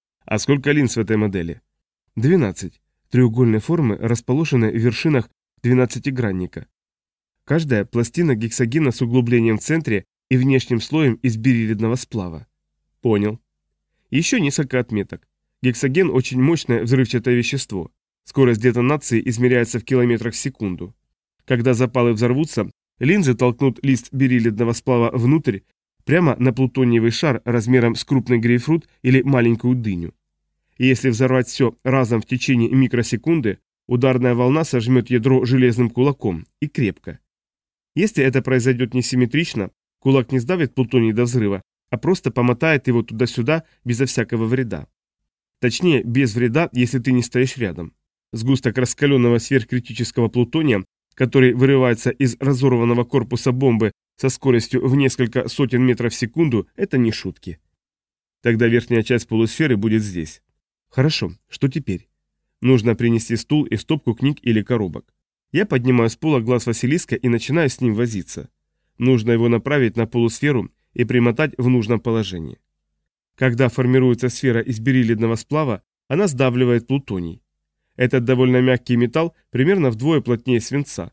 А сколько линз в этой модели? двенадцать. Треугольной формы расположены в вершинах двенадцатигранника. Каждая пластина гексогена с углублением в центре и внешним слоем из бериллидного сплава. Понял. Еще несколько отметок. Гексоген очень мощное взрывчатое вещество. Скорость детонации измеряется в километрах в секунду. Когда запалы взорвутся, линзы толкнут лист бериллидного сплава внутрь, прямо на плутониевый шар размером с крупный грейпфрут или маленькую дыню. И если взорвать все разом в течение микросекунды, ударная волна сожмет ядро железным кулаком, и крепко. Если это произойдет несимметрично, кулак не сдавит плутоний до взрыва, а просто помотает его туда-сюда безо всякого вреда. Точнее, без вреда, если ты не стоишь рядом. Сгусток раскаленного сверхкритического плутония, который вырывается из разорванного корпуса бомбы со скоростью в несколько сотен метров в секунду, это не шутки. Тогда верхняя часть полусферы будет здесь. Хорошо, что теперь? Нужно принести стул и стопку книг или коробок. Я поднимаю с пола глаз Василиска и начинаю с ним возиться. Нужно его направить на полусферу и примотать в нужном положении. Когда формируется сфера из бериллидного сплава, она сдавливает плутоний. Этот довольно мягкий металл примерно вдвое плотнее свинца.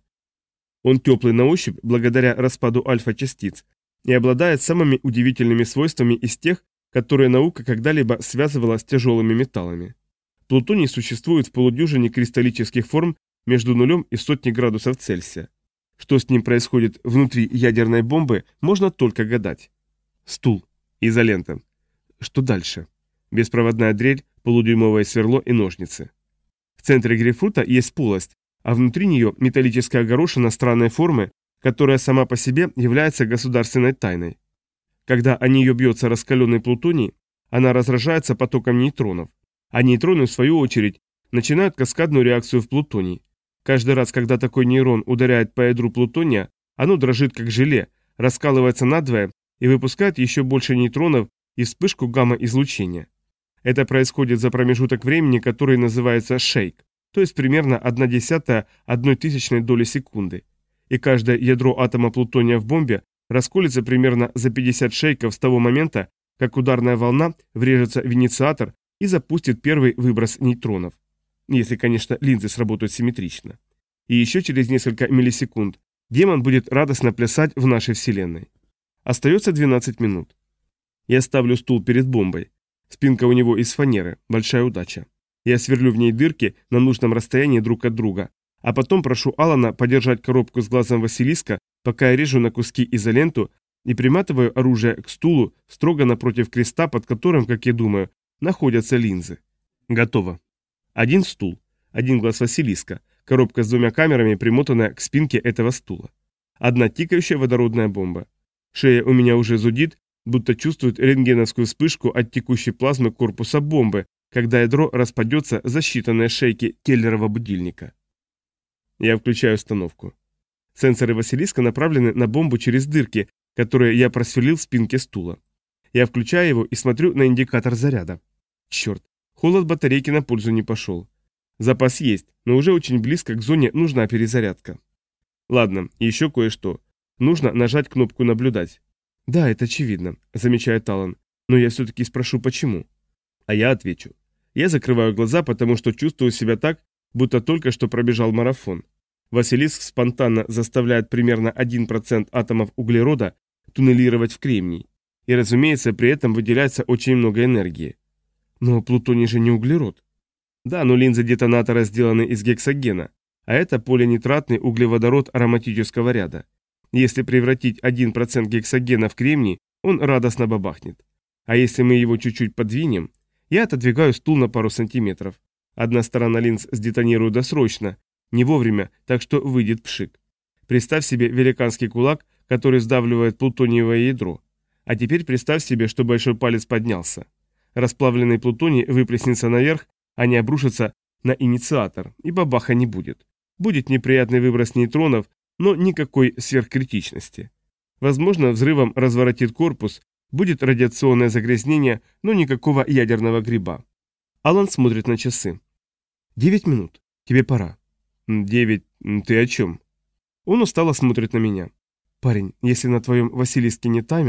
Он теплый на ощупь благодаря распаду альфа-частиц и обладает самыми удивительными свойствами из тех, которые наука когда-либо связывала с тяжелыми металлами. Плутоний существует в полудюжине кристаллических форм между нулем и сотней градусов Цельсия. Что с ним происходит внутри ядерной бомбы, можно только гадать. Стул. Изолента. Что дальше? Беспроводная дрель, полудюймовое сверло и ножницы. В центре грейпфрута есть полость, а внутри нее металлическая горошина странной формы, которая сама по себе является государственной тайной. Когда о нее бьется раскаленный плутоний, она разражается потоком нейтронов, а нейтроны, в свою очередь, начинают каскадную реакцию в плутоний. Каждый раз, когда такой нейрон ударяет по ядру плутония, оно дрожит как желе, раскалывается надвое и выпускает еще больше нейтронов и вспышку гамма-излучения. Это происходит за промежуток времени, который называется шейк, то есть примерно одна десятая одной тысячной доли секунды. И каждое ядро атома плутония в бомбе расколется примерно за пятьдесят шейков с того момента, как ударная волна врежется в инициатор и запустит первый выброс нейтронов. Если, конечно, линзы сработают симметрично. И еще через несколько миллисекунд демон будет радостно плясать в нашей вселенной. Остается двенадцать минут. Я ставлю стул перед бомбой. Спинка у него из фанеры, большая удача. Я сверлю в ней дырки на нужном расстоянии друг от друга, а потом прошу Алана подержать коробку с глазом Василиска, пока я режу на куски изоленту и приматываю оружие к стулу строго напротив креста, под которым, как я думаю, находятся линзы. Готово. Один стул, один глаз Василиска, коробка с двумя камерами, примотанная к спинке этого стула. Одна тикающая водородная бомба. Шея у меня уже зудит, будто чувствует рентгеновскую вспышку от текущей плазмы корпуса бомбы, когда ядро распадется за считанные шейки Келлерова будильника. Я включаю установку. Сенсоры Василиска направлены на бомбу через дырки, которые я просверлил в спинке стула. Я включаю его и смотрю на индикатор заряда. Черт, холод батарейки на пользу не пошел. Запас есть, но уже очень близко к зоне нужна перезарядка. Ладно, еще кое-что. Нужно нажать кнопку «Наблюдать». Да, это очевидно, замечает Алан, но я все-таки спрошу, почему. А я отвечу. Я закрываю глаза, потому что чувствую себя так, будто только что пробежал марафон. Василиск спонтанно заставляет примерно один процент атомов углерода туннелировать в кремний. И, разумеется, при этом выделяется очень много энергии. Но плутоний же не углерод. Да, но линзы детонатора сделаны из гексогена, а это полинитратный углеводород ароматического ряда. Если превратить один процент гексогена в кремний, он радостно бабахнет. А если мы его чуть-чуть подвинем, я отодвигаю стул на пару сантиметров. Одна сторона линз сдетонирует досрочно, не вовремя, так что выйдет пшик. Представь себе великанский кулак, который сдавливает плутониевое ядро. А теперь представь себе, что большой палец поднялся. Расплавленный плутоний выплеснется наверх, а не обрушится на инициатор, и бабаха не будет. Будет неприятный выброс нейтронов, но никакой сверхкритичности. Возможно, взрывом разворотит корпус, будет радиационное загрязнение, но никакого ядерного гриба. Алан смотрит на часы. «Девять минут. Тебе пора». «Девять? Ты о чем?» Он устало смотрит на меня. «Парень, если на твоем Василиске нет таймера,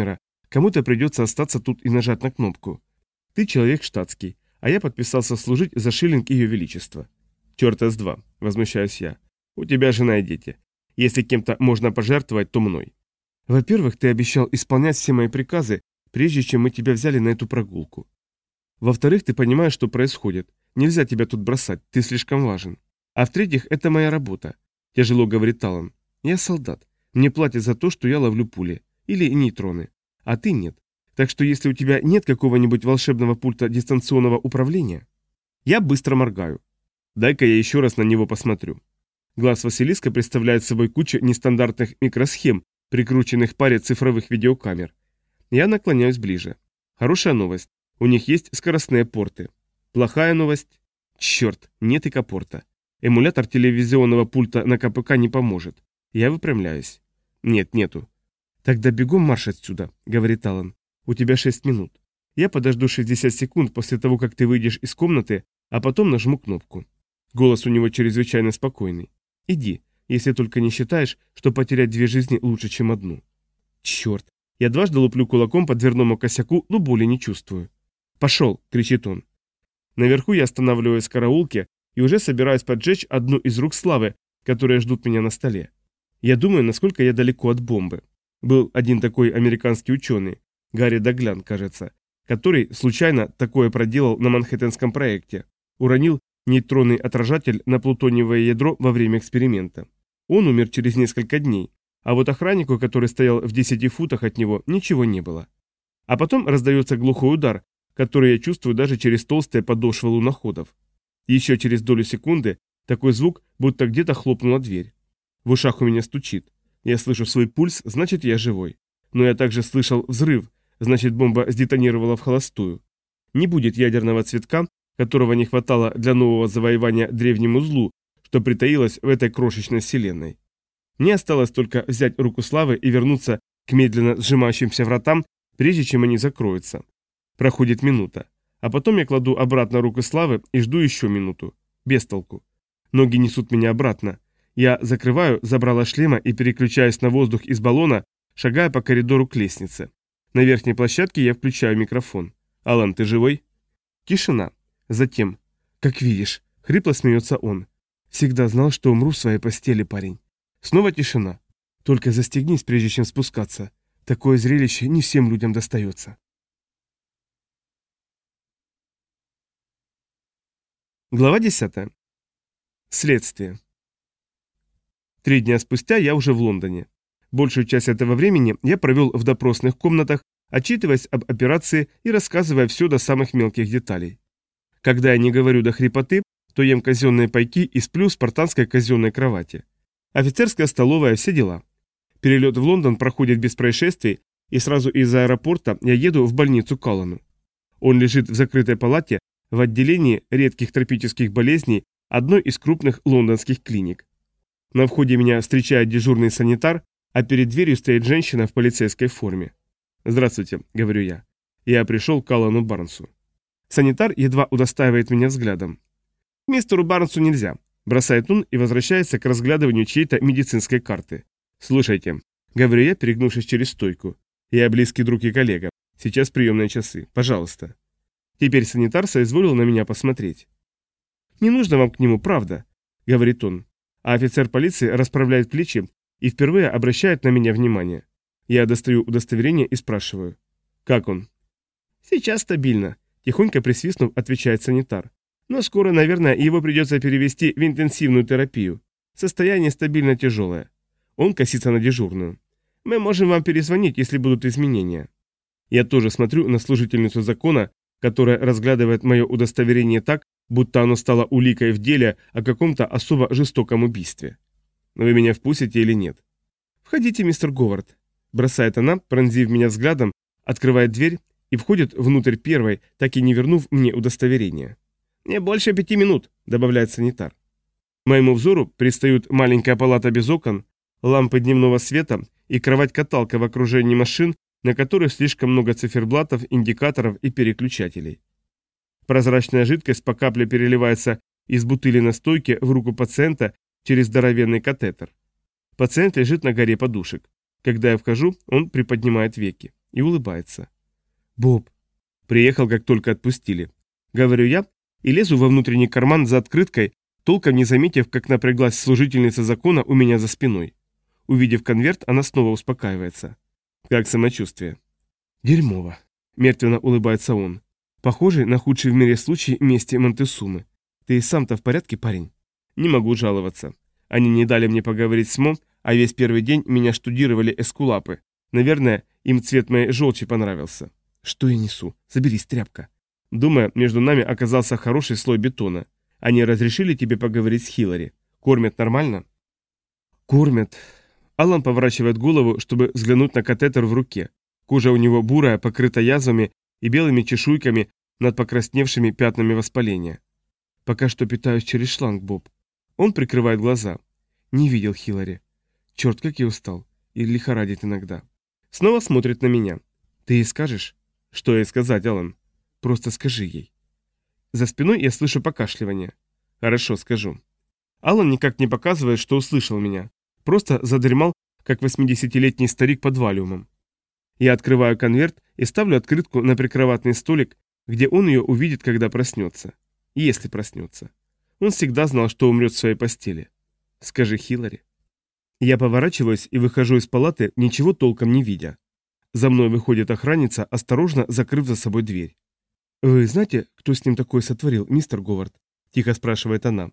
Кому-то придется остаться тут и нажать на кнопку. Ты человек штатский, а я подписался служить за шиллинг Ее Величества. Черта с два, возмущаюсь я. У тебя жена и дети. Если кем-то можно пожертвовать, то мной. Во-первых, ты обещал исполнять все мои приказы, прежде чем мы тебя взяли на эту прогулку. Во-вторых, ты понимаешь, что происходит. Нельзя тебя тут бросать, ты слишком важен. А в-третьих, это моя работа. Тяжело говорит Талан. Я солдат. Мне платят за то, что я ловлю пули. Или нейтроны. А ты нет. Так что если у тебя нет какого-нибудь волшебного пульта дистанционного управления... Я быстро моргаю. Дай-ка я еще раз на него посмотрю. Глаз Василиска представляет собой кучу нестандартных микросхем, прикрученных к паре цифровых видеокамер. Я наклоняюсь ближе. Хорошая новость. У них есть скоростные порты. Плохая новость. Черт, нет и капорта. Эмулятор телевизионного пульта на КПК не поможет. Я выпрямляюсь. Нет, нету. Тогда бегом марш отсюда, говорит Алан. У тебя шесть минут. Я подожду шестьдесят секунд после того, как ты выйдешь из комнаты, а потом нажму кнопку. Голос у него чрезвычайно спокойный. Иди, если только не считаешь, что потерять две жизни лучше, чем одну. Черт. Я дважды луплю кулаком по дверному косяку, но боли не чувствую. «Пошел!» – кричит он. Наверху я останавливаюсь в караулке и уже собираюсь поджечь одну из рук Славы, которые ждут меня на столе. Я думаю, насколько я далеко от бомбы. Был один такой американский ученый, Гарри Даглян, кажется, который случайно такое проделал на Манхэттенском проекте. Уронил нейтронный отражатель на плутониевое ядро во время эксперимента. Он умер через несколько дней, а вот охраннику, который стоял в десяти футах от него, ничего не было. А потом раздается глухой удар, который я чувствую даже через толстые подошвы луноходов. Еще через долю секунды такой звук, будто где-то хлопнула дверь. В ушах у меня стучит. Я слышу свой пульс, значит, я живой. Но я также слышал взрыв, значит, бомба сдетонировала в холостую. Не будет ядерного цветка, которого не хватало для нового завоевания древнему злу, что притаилось в этой крошечной вселенной. Мне осталось только взять руку Славы и вернуться к медленно сжимающимся вратам, прежде чем они закроются. Проходит минута. А потом я кладу обратно руку Славы и жду еще минуту. Без толку. Ноги несут меня обратно. Я закрываю забрало шлема и переключаюсь на воздух из баллона, шагая по коридору к лестнице. На верхней площадке я включаю микрофон. «Алан, ты живой?» Тишина. Затем. «Как видишь», — хрипло смеется он. «Всегда знал, что умру в своей постели, парень». Снова тишина. «Только застегнись, прежде чем спускаться. Такое зрелище не всем людям достается». Глава десятая. Следствие. Три дня спустя я уже в Лондоне. Большую часть этого времени я провел в допросных комнатах, отчитываясь об операции и рассказывая все до самых мелких деталей. Когда я не говорю до хрипоты, то ем казенные пайки и сплю в спартанской казенной кровати. Офицерская столовая, все дела. Перелет в Лондон проходит без происшествий, и сразу из аэропорта я еду в больницу к Аллану. Он лежит в закрытой палате в отделении редких тропических болезней одной из крупных лондонских клиник. На входе меня встречает дежурный санитар, а перед дверью стоит женщина в полицейской форме. «Здравствуйте», — говорю я. Я пришел к Аллану Барнсу. Санитар едва удостаивает меня взглядом. «Мистеру Барнсу нельзя», — бросает он и возвращается к разглядыванию чьей-то медицинской карты. «Слушайте», — говорю я, перегнувшись через стойку. «Я близкий друг и коллега. Сейчас приемные часы. Пожалуйста». Теперь санитар соизволил на меня посмотреть. «Не нужно вам к нему, правда», — говорит он. А офицер полиции расправляет плечи и впервые обращает на меня внимание. Я достаю удостоверение и спрашиваю. «Как он?» «Сейчас стабильно», — тихонько присвистнув, отвечает санитар. «Но скоро, наверное, его придется перевести в интенсивную терапию. Состояние стабильно тяжелое». Он косится на дежурную. «Мы можем вам перезвонить, если будут изменения». Я тоже смотрю на служительницу закона, которая разглядывает мое удостоверение так, будто оно стало уликой в деле о каком-то особо жестоком убийстве. «Вы меня впустите или нет?» «Входите, мистер Говард», — бросает она, пронзив меня взглядом, открывает дверь и входит внутрь первой, так и не вернув мне удостоверение. «Не больше пяти минут», — добавляет санитар. Моему взору предстают маленькая палата без окон, лампы дневного света и кровать-каталка в окружении машин, на которых слишком много циферблатов, индикаторов и переключателей. Прозрачная жидкость по капле переливается из бутыли на стойке в руку пациента через здоровенный катетер. Пациент лежит на горе подушек. Когда я вхожу, он приподнимает веки. и улыбается. «Боб». Приехал, как только отпустили. Говорю я и лезу во внутренний карман за открыткой, толком не заметив, как напряглась служительница закона у меня за спиной. Увидев конверт, она снова успокаивается. «Как самочувствие?» «Дерьмово», — мертвенно улыбается он. «Похожий на худший в мире случай мести Монтесумы. Ты и сам-то в порядке, парень?» «Не могу жаловаться. Они не дали мне поговорить с Мо, а весь первый день меня штудировали эскулапы. Наверное, им цвет моей желчи понравился». «Что я несу? Соберись, тряпка». Думаю, между нами оказался хороший слой бетона. Они разрешили тебе поговорить с Хиллари? Кормят нормально?» «Кормят». Аллан поворачивает голову, чтобы взглянуть на катетер в руке. Кожа у него бурая, покрыта язвами и белыми чешуйками над покрасневшими пятнами воспаления. «Пока что питаюсь через шланг, Боб». Он прикрывает глаза. «Не видел Хиллари. Черт, как я устал. И лихорадит иногда». Снова смотрит на меня. «Ты ей скажешь?» «Что ей сказать, Аллан?» «Просто скажи ей». За спиной я слышу покашливание. «Хорошо, скажу». Аллан никак не показывает, что услышал меня. Просто задремал, как восьмидесятилетний старик под валиумом. Я открываю конверт и ставлю открытку на прикроватный столик, где он ее увидит, когда проснется. Если проснется. Он всегда знал, что умрет в своей постели. Скажи Хиллари. Я поворачиваюсь и выхожу из палаты, ничего толком не видя. За мной выходит охранница, осторожно закрыв за собой дверь. «Вы знаете, кто с ним такое сотворил, мистер Говард?» – тихо спрашивает она.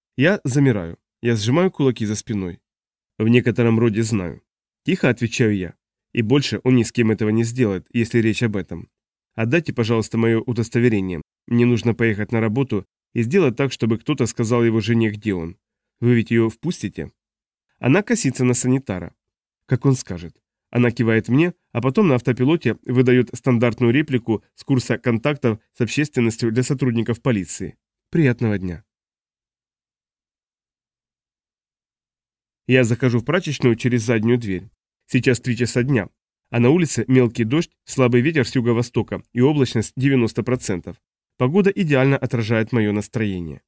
Я замираю. Я сжимаю кулаки за спиной. «В некотором роде знаю». Тихо отвечаю я. И больше он ни с кем этого не сделает, если речь об этом. Отдайте, пожалуйста, мое удостоверение. Мне нужно поехать на работу и сделать так, чтобы кто-то сказал его жене, где он. Вы ведь ее впустите?» Она косится на санитара. Как он скажет. Она кивает мне, а потом на автопилоте выдает стандартную реплику с курса контактов с общественностью для сотрудников полиции. Приятного дня. Я захожу в прачечную через заднюю дверь. Сейчас три часа дня, а на улице мелкий дождь, слабый ветер с юго-востока и облачность девяносто процентов. Погода идеально отражает мое настроение.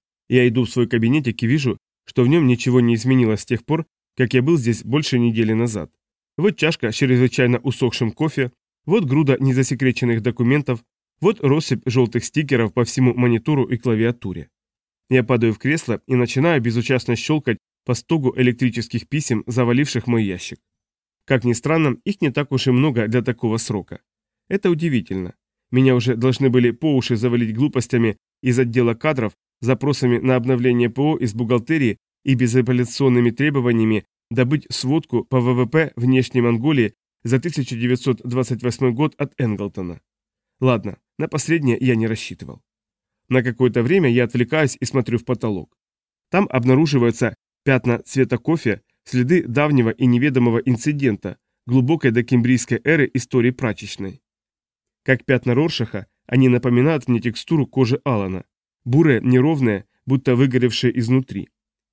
Я иду в свой кабинетик и вижу, что в нем ничего не изменилось с тех пор, как я был здесь больше недели назад. Вот чашка с чрезвычайно усохшим кофе, вот груда незасекреченных документов, вот россыпь желтых стикеров по всему монитору и клавиатуре. Я падаю в кресло и начинаю безучастно щелкать по стогу электрических писем, заваливших мой ящик. Как ни странно, их не так уж и много для такого срока. Это удивительно. Меня уже должны были по уши завалить глупостями из отдела кадров, запросами на обновление ПО из бухгалтерии и безапелляционными требованиями добыть сводку по ВВП внешней Монголии за тысяча девятьсот двадцать восьмой год от Энглтона. Ладно, на последнее я не рассчитывал. На какое-то время я отвлекаюсь и смотрю в потолок. Там обнаруживаются пятна цвета кофе, следы давнего и неведомого инцидента, глубокой докембрийской эры истории прачечной. Как пятна Роршаха, они напоминают мне текстуру кожи Алана, бурые, неровные, будто выгоревшие изнутри.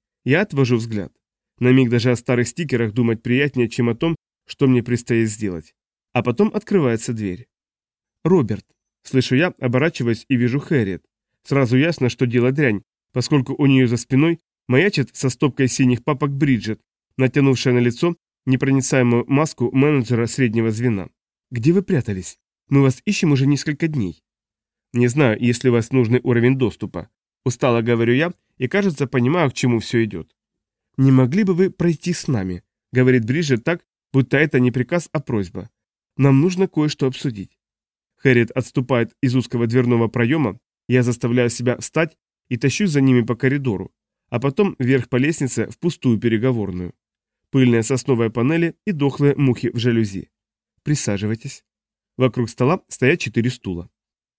Я отвожу взгляд. На миг даже о старых стикерах думать приятнее, чем о том, что мне предстоит сделать. А потом открывается дверь. «Роберт», — слышу я, оборачиваясь и вижу Хэрриет. Сразу ясно, что дело дрянь, поскольку у нее за спиной маячит со стопкой синих папок Бриджит, натянувшая на лицо непроницаемую маску менеджера среднего звена. «Где вы прятались? Мы вас ищем уже несколько дней». «Не знаю, есть ли у вас нужный уровень доступа». Устало говорю я и, кажется, понимаю, к чему все идет. «Не могли бы вы пройти с нами?» — говорит Бриджит так, будто это не приказ, а просьба. «Нам нужно кое-что обсудить». Хэрриет отступает из узкого дверного проема, я заставляю себя встать и тащусь за ними по коридору, а потом вверх по лестнице в пустую переговорную. Пыльные сосновые панели и дохлые мухи в жалюзи. «Присаживайтесь». Вокруг стола стоят четыре стула.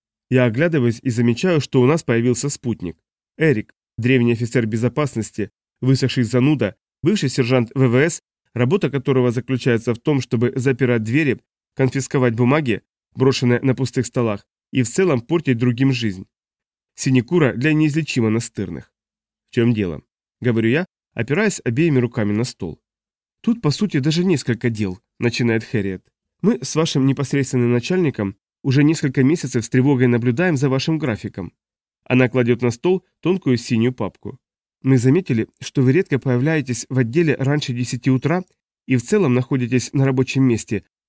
Я оглядываюсь и замечаю, что у нас появился спутник. Эрик, древний офицер безопасности, высохший зануда, бывший сержант ВВС, работа которого заключается в том, чтобы запирать двери, конфисковать бумаги, брошенные на пустых столах, и в целом портить другим жизнь. Синекура для неизлечимо настырных. «В чем дело?» — говорю я, опираясь обеими руками на стол. «Тут, по сути, даже несколько дел», — начинает Хэрриет. «Мы с вашим непосредственным начальником уже несколько месяцев с тревогой наблюдаем за вашим графиком». Она кладет на стол тонкую синюю папку. «Мы заметили, что вы редко появляетесь в отделе раньше десяти утра и в целом находитесь на рабочем месте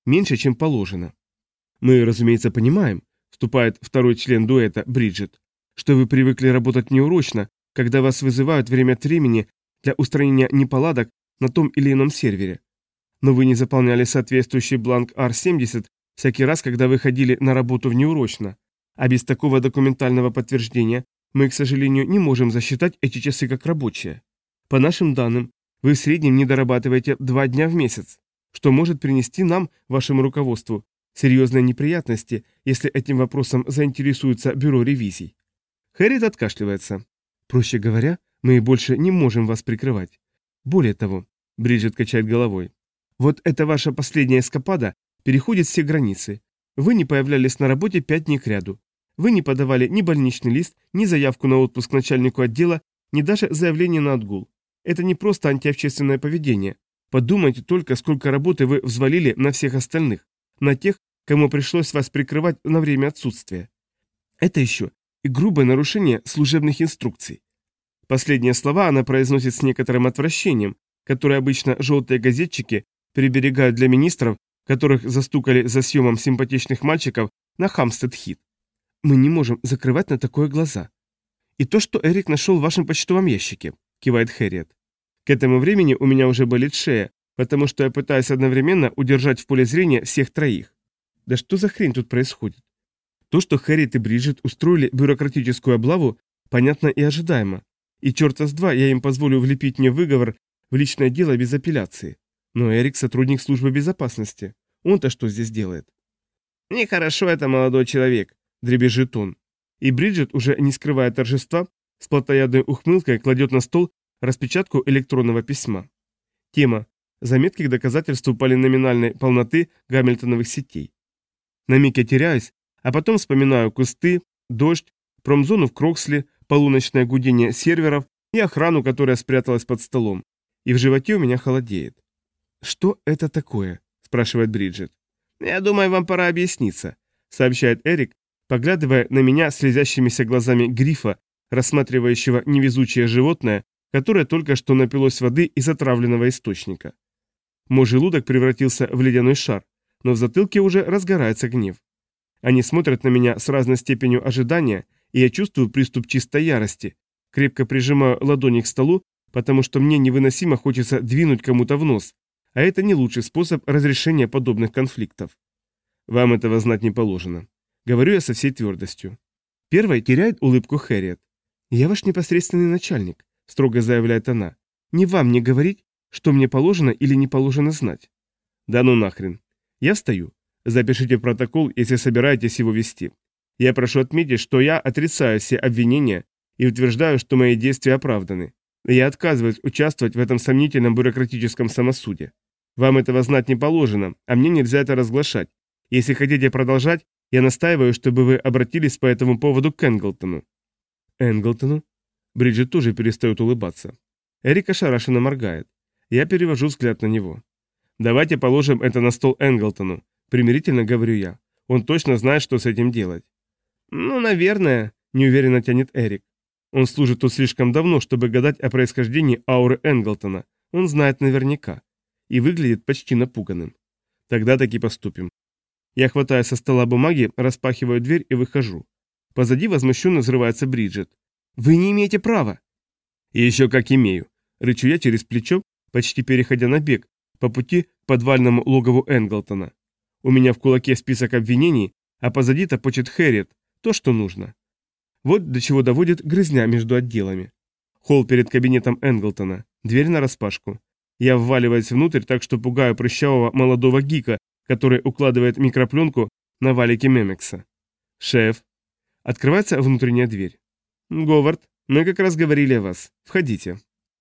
Меньше, чем положено. Мы, разумеется, понимаем, вступает второй член дуэта, Бриджит, что вы привыкли работать неурочно, когда вас вызывают время от времени для устранения неполадок на том или ином сервере. Но вы не заполняли соответствующий бланк ар семьдесят всякий раз, когда вы ходили на работу внеурочно. А без такого документального подтверждения мы, к сожалению, не можем засчитать эти часы как рабочие. По нашим данным, вы в среднем не дорабатываете два дня в месяц, что может принести нам, вашему руководству, серьезные неприятности, если этим вопросом заинтересуется бюро ревизий. Хэрриет откашливается. Проще говоря, мы больше не можем вас прикрывать. Более того, Бриджит качает головой. Вот эта ваша последняя эскапада переходит все границы. Вы не появлялись на работе пять дней кряду. Вы не подавали ни больничный лист, ни заявку на отпуск начальнику отдела, ни даже заявление на отгул. Это не просто антиобщественное поведение. Подумайте только, сколько работы вы взвалили на всех остальных, на тех, кому пришлось вас прикрывать на время отсутствия. Это еще и грубое нарушение служебных инструкций. Последние слова она произносит с некоторым отвращением, которое обычно желтые газетчики приберегают для министров, которых застукали за съемом симпатичных мальчиков на Хамстед-Хит. Мы не можем закрывать на такое глаза. И то, что Эрик нашел в вашем почтовом ящике, кивает Хэрриет. К этому времени у меня уже болит шея, потому что я пытаюсь одновременно удержать в поле зрения всех троих. Да что за хрень тут происходит? То, что Хэрриет и Бриджит устроили бюрократическую облаву, понятно и ожидаемо. И черта с два я им позволю влепить мне выговор в личное дело без апелляции. Но Эрик сотрудник службы безопасности. Он-то что здесь делает? Нехорошо это, молодой человек, дребезжит он. И Бриджит, уже не скрывая торжества, с плотоядной ухмылкой кладет на стол распечатку электронного письма. Тема: заметки к доказательству полиноминальной полноты гамильтоновых сетей. На миг я теряюсь, а потом вспоминаю кусты, дождь, промзону в Кроксли, полуночное гудение серверов и охрану, которая спряталась под столом. И в животе у меня холодеет. «Что это такое?» – спрашивает Бриджит. «Я думаю, вам пора объясниться», – сообщает Эрик, поглядывая на меня слезящимися глазами грифа, рассматривающего невезучее животное, которое только что напилось воды из отравленного источника. Мой желудок превратился в ледяной шар, но в затылке уже разгорается гнев. Они смотрят на меня с разной степенью ожидания, и я чувствую приступ чистой ярости, крепко прижимаю ладони к столу, потому что мне невыносимо хочется двинуть кому-то в нос, а это не лучший способ разрешения подобных конфликтов. Вам этого знать не положено. Говорю я со всей твердостью. Первой теряет улыбку Хэрриет. «Я ваш непосредственный начальник», — строго заявляет она. «Не вам мне говорить, что мне положено или не положено знать». «Да ну нахрен». Я встаю. Запишите протокол, если собираетесь его вести. Я прошу отметить, что я отрицаю все обвинения и утверждаю, что мои действия оправданы. Я отказываюсь участвовать в этом сомнительном бюрократическом самосуде. Вам этого знать не положено, а мне нельзя это разглашать. Если хотите продолжать, я настаиваю, чтобы вы обратились по этому поводу к Энглтону». «Энглтону?» Бриджит тоже перестает улыбаться. Эрик ошарашенно моргает. Я перевожу взгляд на него. «Давайте положим это на стол Энглтону», примирительно говорю я. Он точно знает, что с этим делать. «Ну, наверное», неуверенно тянет Эрик. Он служит тут слишком давно, чтобы гадать о происхождении ауры Энглтона. Он знает наверняка. И выглядит почти напуганным. Тогда таки поступим. Я хватаю со стола бумаги, распахиваю дверь и выхожу. Позади возмущенно взрывается Бриджит. «Вы не имеете права!» «И еще как имею!» Рычу я через плечо, почти переходя на бег, по пути к подвальному логову Энглтона. У меня в кулаке список обвинений, а позади топочет Хэрриет, то, что нужно. Вот до чего доводит грызня между отделами. Холл перед кабинетом Энглтона, дверь нараспашку. Я вваливаюсь внутрь так, что пугаю прыщавого молодого гика, который укладывает микропленку на валике Мемекса. «Шеф!» Открывается внутренняя дверь. «Говард, мы как раз говорили о вас. Входите».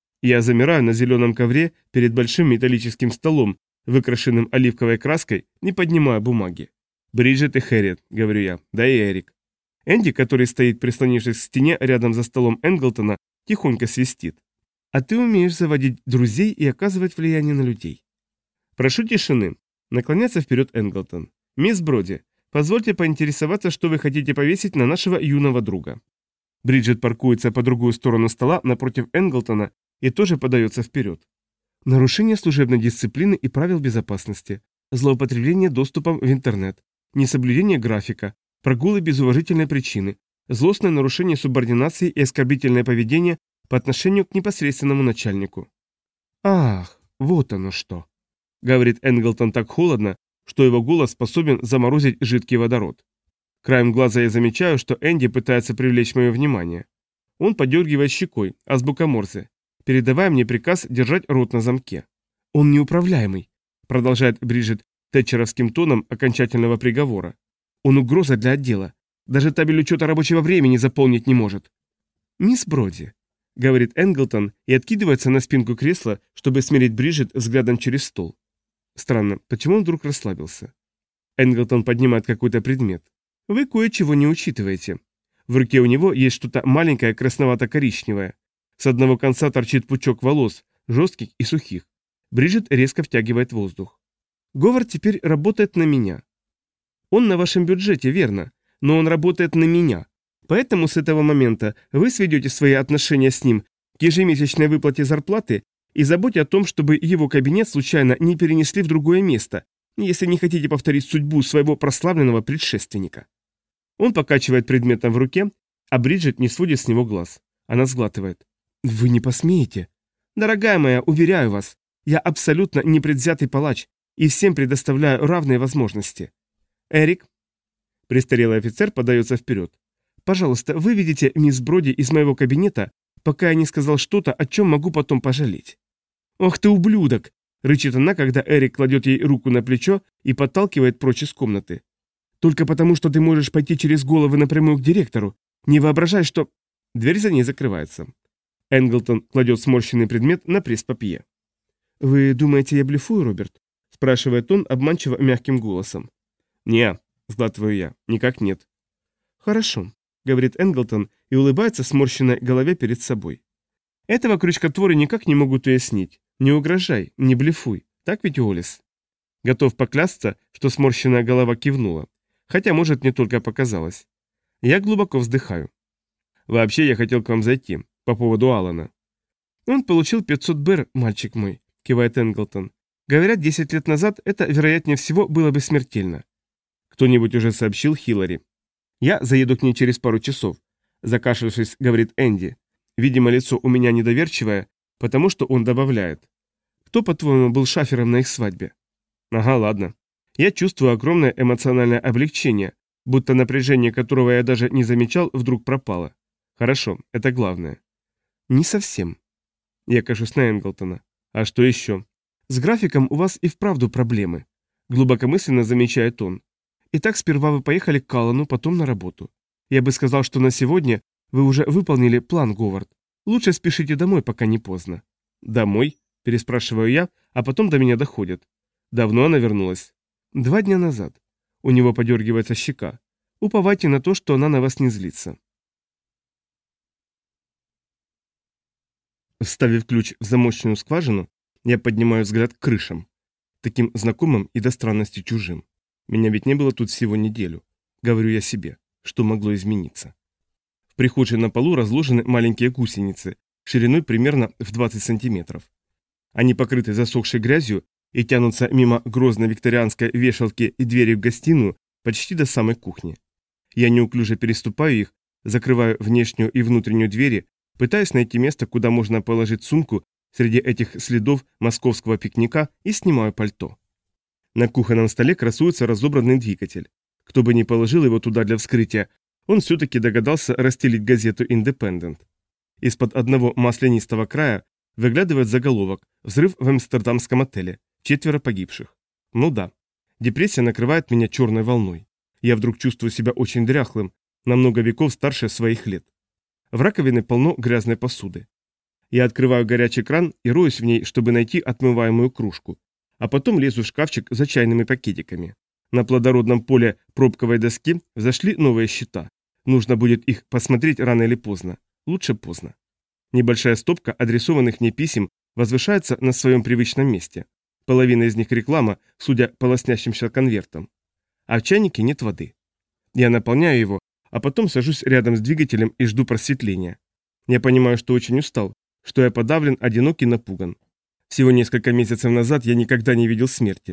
Я замираю на зеленом ковре перед большим металлическим столом, выкрашенным оливковой краской, не поднимая бумаги. «Бриджит и Хэрриет», — говорю я, — «да и Эрик». Энди, который стоит, прислонившись к стене рядом за столом Энглтона, тихонько свистит. «А ты умеешь заводить друзей и оказывать влияние на людей». «Прошу тишины», — наклоняется вперед Энглтон. «Мисс Броди, позвольте поинтересоваться, что вы хотите повесить на нашего юного друга». Бриджит паркуется по другую сторону стола напротив Энглтона и тоже подается вперед. «Нарушение служебной дисциплины и правил безопасности. злоупотребление доступом в интернет, несоблюдение графика, прогулы без уважительной причины, злостное нарушение субординации и оскорбительное поведение по отношению к непосредственному начальнику. «Ах, вот оно что!» — говорит Энглтон так холодно, что его голос способен заморозить жидкий водород. Краем глаза я замечаю, что Энди пытается привлечь мое внимание. Он подергивает щекой, азбука Морзе, передавая мне приказ держать рот на замке. «Он неуправляемый», — продолжает Бриджит тэтчеровским тоном окончательного приговора. «Он угроза для отдела. Даже табель учета рабочего времени заполнить не может». «Мисс Броди», — говорит Энглтон и откидывается на спинку кресла, чтобы смерить Бриджит взглядом через стол. Странно, почему он вдруг расслабился? Энглтон поднимает какой-то предмет. Вы кое-чего не учитываете. В руке у него есть что-то маленькое красновато-коричневое. С одного конца торчит пучок волос, жестких и сухих. Бриджит резко втягивает воздух. Говард теперь работает на меня. Он на вашем бюджете, верно, но он работает на меня. Поэтому с этого момента вы сведете свои отношения с ним к ежемесячной выплате зарплаты и заботьте о том, чтобы его кабинет случайно не перенесли в другое место, если не хотите повторить судьбу своего прославленного предшественника. Он покачивает предметом в руке, а Бриджит не сводит с него глаз. Она сглатывает. «Вы не посмеете?» «Дорогая моя, уверяю вас, я абсолютно непредвзятый палач и всем предоставляю равные возможности. Эрик?» Престарелый офицер подается вперед. «Пожалуйста, выведите мисс Броди из моего кабинета, пока я не сказал что-то, о чем могу потом пожалеть». «Ох ты ублюдок!» — рычит она, когда Эрик кладет ей руку на плечо и подталкивает прочь из комнаты. «Только потому, что ты можешь пойти через головы напрямую к директору. Не воображай, что...» Дверь за ней закрывается. Энглтон кладет сморщенный предмет на пресс-папье. «Вы думаете, я блефую, Роберт?» — спрашивает он обманчиво мягким голосом. «Не», — сглатываю я, — «никак нет». «Хорошо», — говорит Энглтон и улыбается сморщенной голове перед собой. «Этого крючкотворы никак не могут уяснить. Не угрожай, не блефуй. Так ведь, Уоллес?» Готов поклясться, что сморщенная голова кивнула. Хотя, может, мне только показалось. Я глубоко вздыхаю. «Вообще, я хотел к вам зайти. По поводу Алана». «Он получил пятьсот бер, мальчик мой», — кивает Энглтон. «Говорят, десять лет назад это, вероятнее всего, было бы смертельно». «Кто-нибудь уже сообщил Хиллари?» «Я заеду к ней через пару часов», — закашлявшись, говорит Энди. Видимо, лицо у меня недоверчивое, потому что он добавляет. «Кто, по-твоему, был шафером на их свадьбе?» «Ага, ладно. Я чувствую огромное эмоциональное облегчение, будто напряжение, которого я даже не замечал, вдруг пропало. Хорошо, это главное». «Не совсем». Я кажусь на Энглтона. «А что еще?» «С графиком у вас и вправду проблемы», — глубокомысленно замечает он. «Итак, сперва вы поехали к Каллану, потом на работу. Я бы сказал, что на сегодня вы уже выполнили план, Говард. Лучше спешите домой, пока не поздно». «Домой?» – переспрашиваю я, а потом до меня доходит. «Давно она вернулась?» «Два дня назад». У него подергивается щека. «Уповайте на то, что она на вас не злится». Вставив ключ в замочную скважину, я поднимаю взгляд к крышам. Таким знакомым и до странности чужим. Меня ведь не было тут всего неделю. Говорю я себе, что могло измениться. В прихожей на полу разложены маленькие гусеницы, шириной примерно в двадцать сантиметров. Они покрыты засохшей грязью и тянутся мимо грозной викторианской вешалки и двери в гостиную почти до самой кухни. Я неуклюже переступаю их, закрываю внешнюю и внутреннюю двери, пытаясь найти место, куда можно положить сумку среди этих следов московского пикника, и снимаю пальто. На кухонном столе красуется разобранный двигатель. Кто бы ни положил его туда для вскрытия, он все-таки догадался расстелить газету «Индепендент». Из-под одного маслянистого края выглядывает заголовок «Взрыв в амстердамском отеле. Четверо погибших». Ну да, депрессия накрывает меня черной волной. Я вдруг чувствую себя очень дряхлым, на много веков старше своих лет. В раковине полно грязной посуды. Я открываю горячий кран и роюсь в ней, чтобы найти отмываемую кружку, а потом лезу в шкафчик за чайными пакетиками. На плодородном поле пробковой доски взошли новые счета. Нужно будет их посмотреть рано или поздно. Лучше поздно. Небольшая стопка адресованных мне писем возвышается на своем привычном месте. Половина из них реклама, судя по лоснящимся конвертам. А в чайнике нет воды. Я наполняю его, а потом сажусь рядом с двигателем и жду просветления. Я понимаю, что очень устал, что я подавлен, одинок и напуган. Всего несколько месяцев назад я никогда не видел смерти.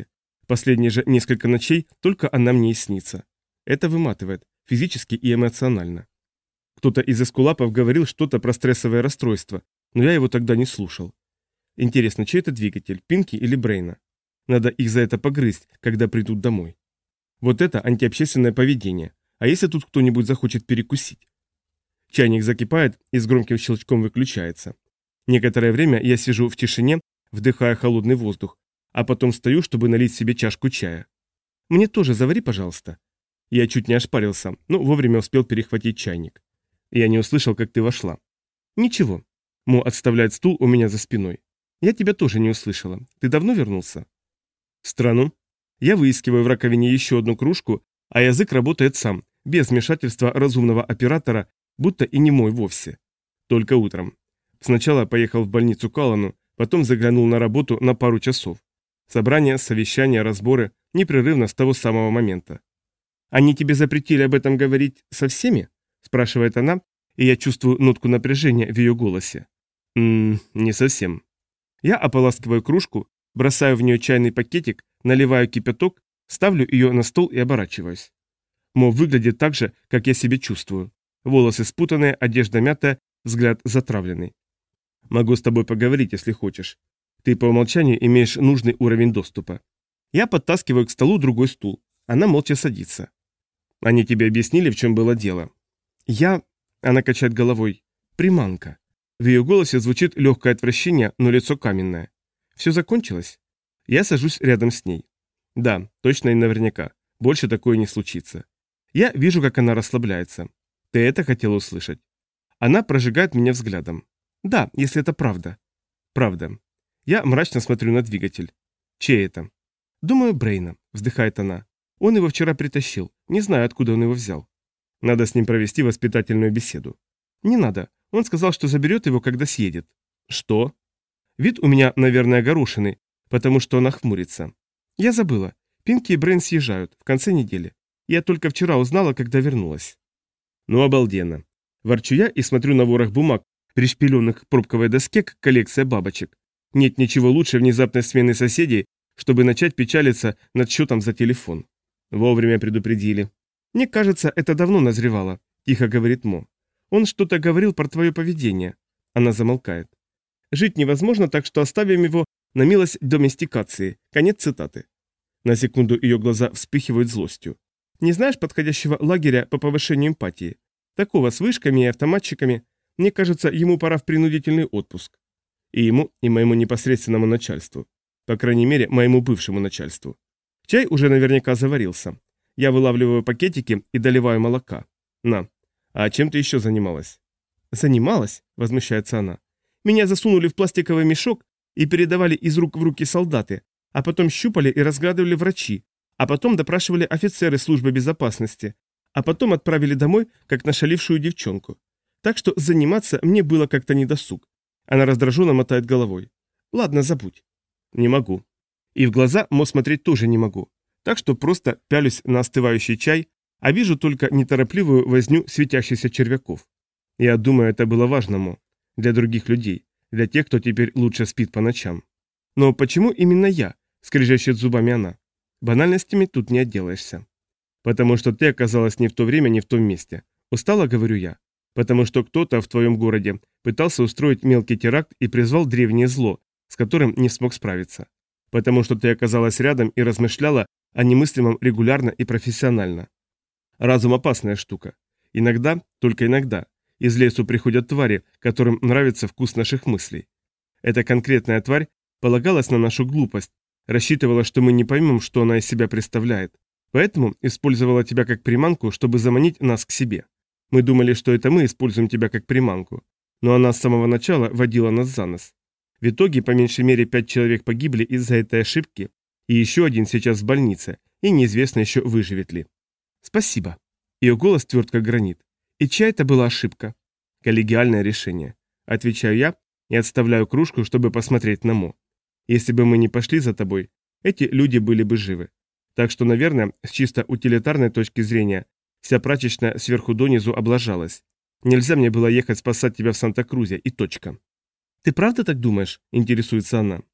Последние же несколько ночей только она мне и снится. Это выматывает, физически и эмоционально. Кто-то из эскулапов говорил что-то про стрессовое расстройство, но я его тогда не слушал. Интересно, чей это двигатель, Пинки или Брейна? Надо их за это погрызть, когда придут домой. Вот это антиобщественное поведение. А если тут кто-нибудь захочет перекусить? Чайник закипает и с громким щелчком выключается. Некоторое время я сижу в тишине, вдыхая холодный воздух, а потом встаю, чтобы налить себе чашку чая. Мне тоже завари, пожалуйста. Я чуть не ошпарился, но вовремя успел перехватить чайник. Я не услышал, как ты вошла. Ничего. Мо отставляет стул у меня за спиной. Я тебя тоже не услышала. Ты давно вернулся? В страну. Я выискиваю в раковине еще одну кружку, а язык работает сам, без вмешательства разумного оператора, будто и не мой вовсе. Только утром. Сначала поехал в больницу к Аллану, потом заглянул на работу на пару часов. Собрания, совещания, разборы, непрерывно с того самого момента. «Они тебе запретили об этом говорить со всеми?» – спрашивает она, и я чувствую нотку напряжения в ее голосе. «Ммм, не совсем». Я ополаскиваю кружку, бросаю в нее чайный пакетик, наливаю кипяток, ставлю ее на стол и оборачиваюсь. Мо выглядит так же, как я себя чувствую. Волосы спутанные, одежда мятая, взгляд затравленный. «Могу с тобой поговорить, если хочешь. Ты по умолчанию имеешь нужный уровень доступа». Я подтаскиваю к столу другой стул. Она молча садится. «Они тебе объяснили, в чем было дело?» «Я...» — она качает головой. «Приманка». В ее голосе звучит легкое отвращение, но лицо каменное. «Все закончилось?» Я сажусь рядом с ней. «Да, точно и наверняка. Больше такое не случится». Я вижу, как она расслабляется. «Ты это хотела услышать?» Она прожигает меня взглядом. «Да, если это правда». «Правда». Я мрачно смотрю на двигатель. «Чей это?» «Думаю, Брейна», — вздыхает она. «Он его вчера притащил. Не знаю, откуда он его взял. Надо с ним провести воспитательную беседу». «Не надо. Он сказал, что заберет его, когда съедет». «Что?» Вид у меня, наверное, горошиный, потому что она хмурится. «Я забыла. Пинки и Брейн съезжают в конце недели. Я только вчера узнала, когда вернулась». «Ну, обалденно». Ворчу я и смотрю на ворох бумаг, пришпиленных к пробковой доске, как коллекция бабочек. Нет ничего лучше внезапной смены соседей, чтобы начать печалиться над счетом за телефон. Вовремя предупредили. «Мне кажется, это давно назревало», – тихо говорит Мо. «Он что-то говорил про твое поведение». Она замолкает. «Жить невозможно, так что оставим его на милость доместикации». Конец цитаты. На секунду ее глаза вспыхивают злостью. «Не знаешь подходящего лагеря по повышению эмпатии? Такого с вышками и автоматчиками. Мне кажется, ему пора в принудительный отпуск». И ему, и моему непосредственному начальству. По крайней мере, моему бывшему начальству. Чай уже наверняка заварился. Я вылавливаю пакетики и доливаю молока. На. А чем ты еще занималась? Занималась? Возмущается она. Меня засунули в пластиковый мешок и передавали из рук в руки солдаты, а потом щупали и разглядывали врачи, а потом допрашивали офицеры службы безопасности, а потом отправили домой, как нашалившую девчонку. Так что заниматься мне было как-то недосуг. Она раздраженно мотает головой. Ладно, забудь. Не могу. И в глаза Мо смотреть тоже не могу. Так что просто пялюсь на остывающий чай, а вижу только неторопливую возню светящихся червяков. Я думаю, это было важно, Мо. Для других людей. Для тех, кто теперь лучше спит по ночам. Но почему именно я? Скрежещет зубами она. Банальностями тут не отделаешься. Потому что ты оказалась не в то время, не в том месте. Устала, говорю я. Потому что кто-то в твоем городе пытался устроить мелкий теракт и призвал древнее зло, с которым не смог справиться. Потому что ты оказалась рядом и размышляла о немыслимом регулярно и профессионально. Разум – опасная штука. Иногда, только иногда, из лесу приходят твари, которым нравится вкус наших мыслей. Эта конкретная тварь полагалась на нашу глупость, рассчитывала, что мы не поймем, что она из себя представляет, поэтому использовала тебя как приманку, чтобы заманить нас к себе. Мы думали, что это мы используем тебя как приманку, но она с самого начала водила нас за нос. В итоге, по меньшей мере, пять человек погибли из-за этой ошибки, и еще один сейчас в больнице, и неизвестно еще, выживет ли. Спасибо. Ее голос тверд, как гранит. И чья это была ошибка? Коллегиальное решение. Отвечаю я и отставляю кружку, чтобы посмотреть на Мо. Если бы мы не пошли за тобой, эти люди были бы живы. Так что, наверное, с чисто утилитарной точки зрения, вся прачечная сверху донизу облажалась. Нельзя мне было ехать спасать тебя в Санта-Крузе, и точка. «Ты правда так думаешь?» – интересуется она.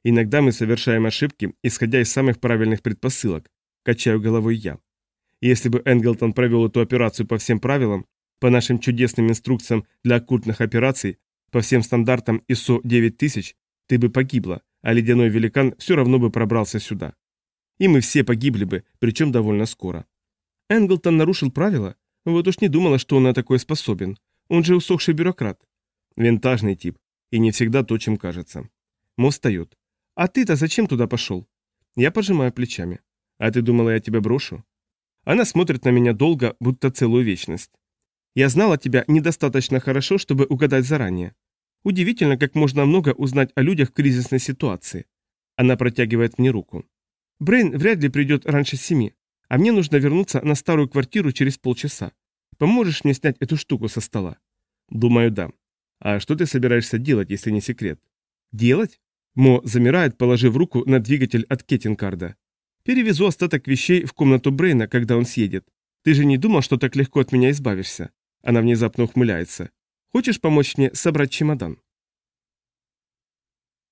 Иногда мы совершаем ошибки, исходя из самых правильных предпосылок, качаю головой я. И если бы Энглтон провел эту операцию по всем правилам, по нашим чудесным инструкциям для оккультных операций, по всем стандартам ай эс о девять тысяч, ты бы погибла, а ледяной великан все равно бы пробрался сюда. И мы все погибли бы, причем довольно скоро. Энглтон нарушил правила? Вот уж не думала, что он на такое способен. Он же усохший бюрократ. Винтажный тип, и не всегда то, чем кажется. Мо встает. А ты-то зачем туда пошел? Я пожимаю плечами. А ты думала, я тебя брошу? Она смотрит на меня долго, будто целую вечность. Я знала тебя недостаточно хорошо, чтобы угадать заранее. Удивительно, как можно много узнать о людях в кризисной ситуации. Она протягивает мне руку. Брейн вряд ли придет раньше семи, а мне нужно вернуться на старую квартиру через полчаса. Поможешь мне снять эту штуку со стола? Думаю, да. А что ты собираешься делать, если не секрет? Делать? Мо замирает, положив руку на двигатель от Кеттинкарда. Перевезу остаток вещей в комнату Брейна, когда он съедет. Ты же не думал, что так легко от меня избавишься? Она внезапно ухмыляется. Хочешь помочь мне собрать чемодан?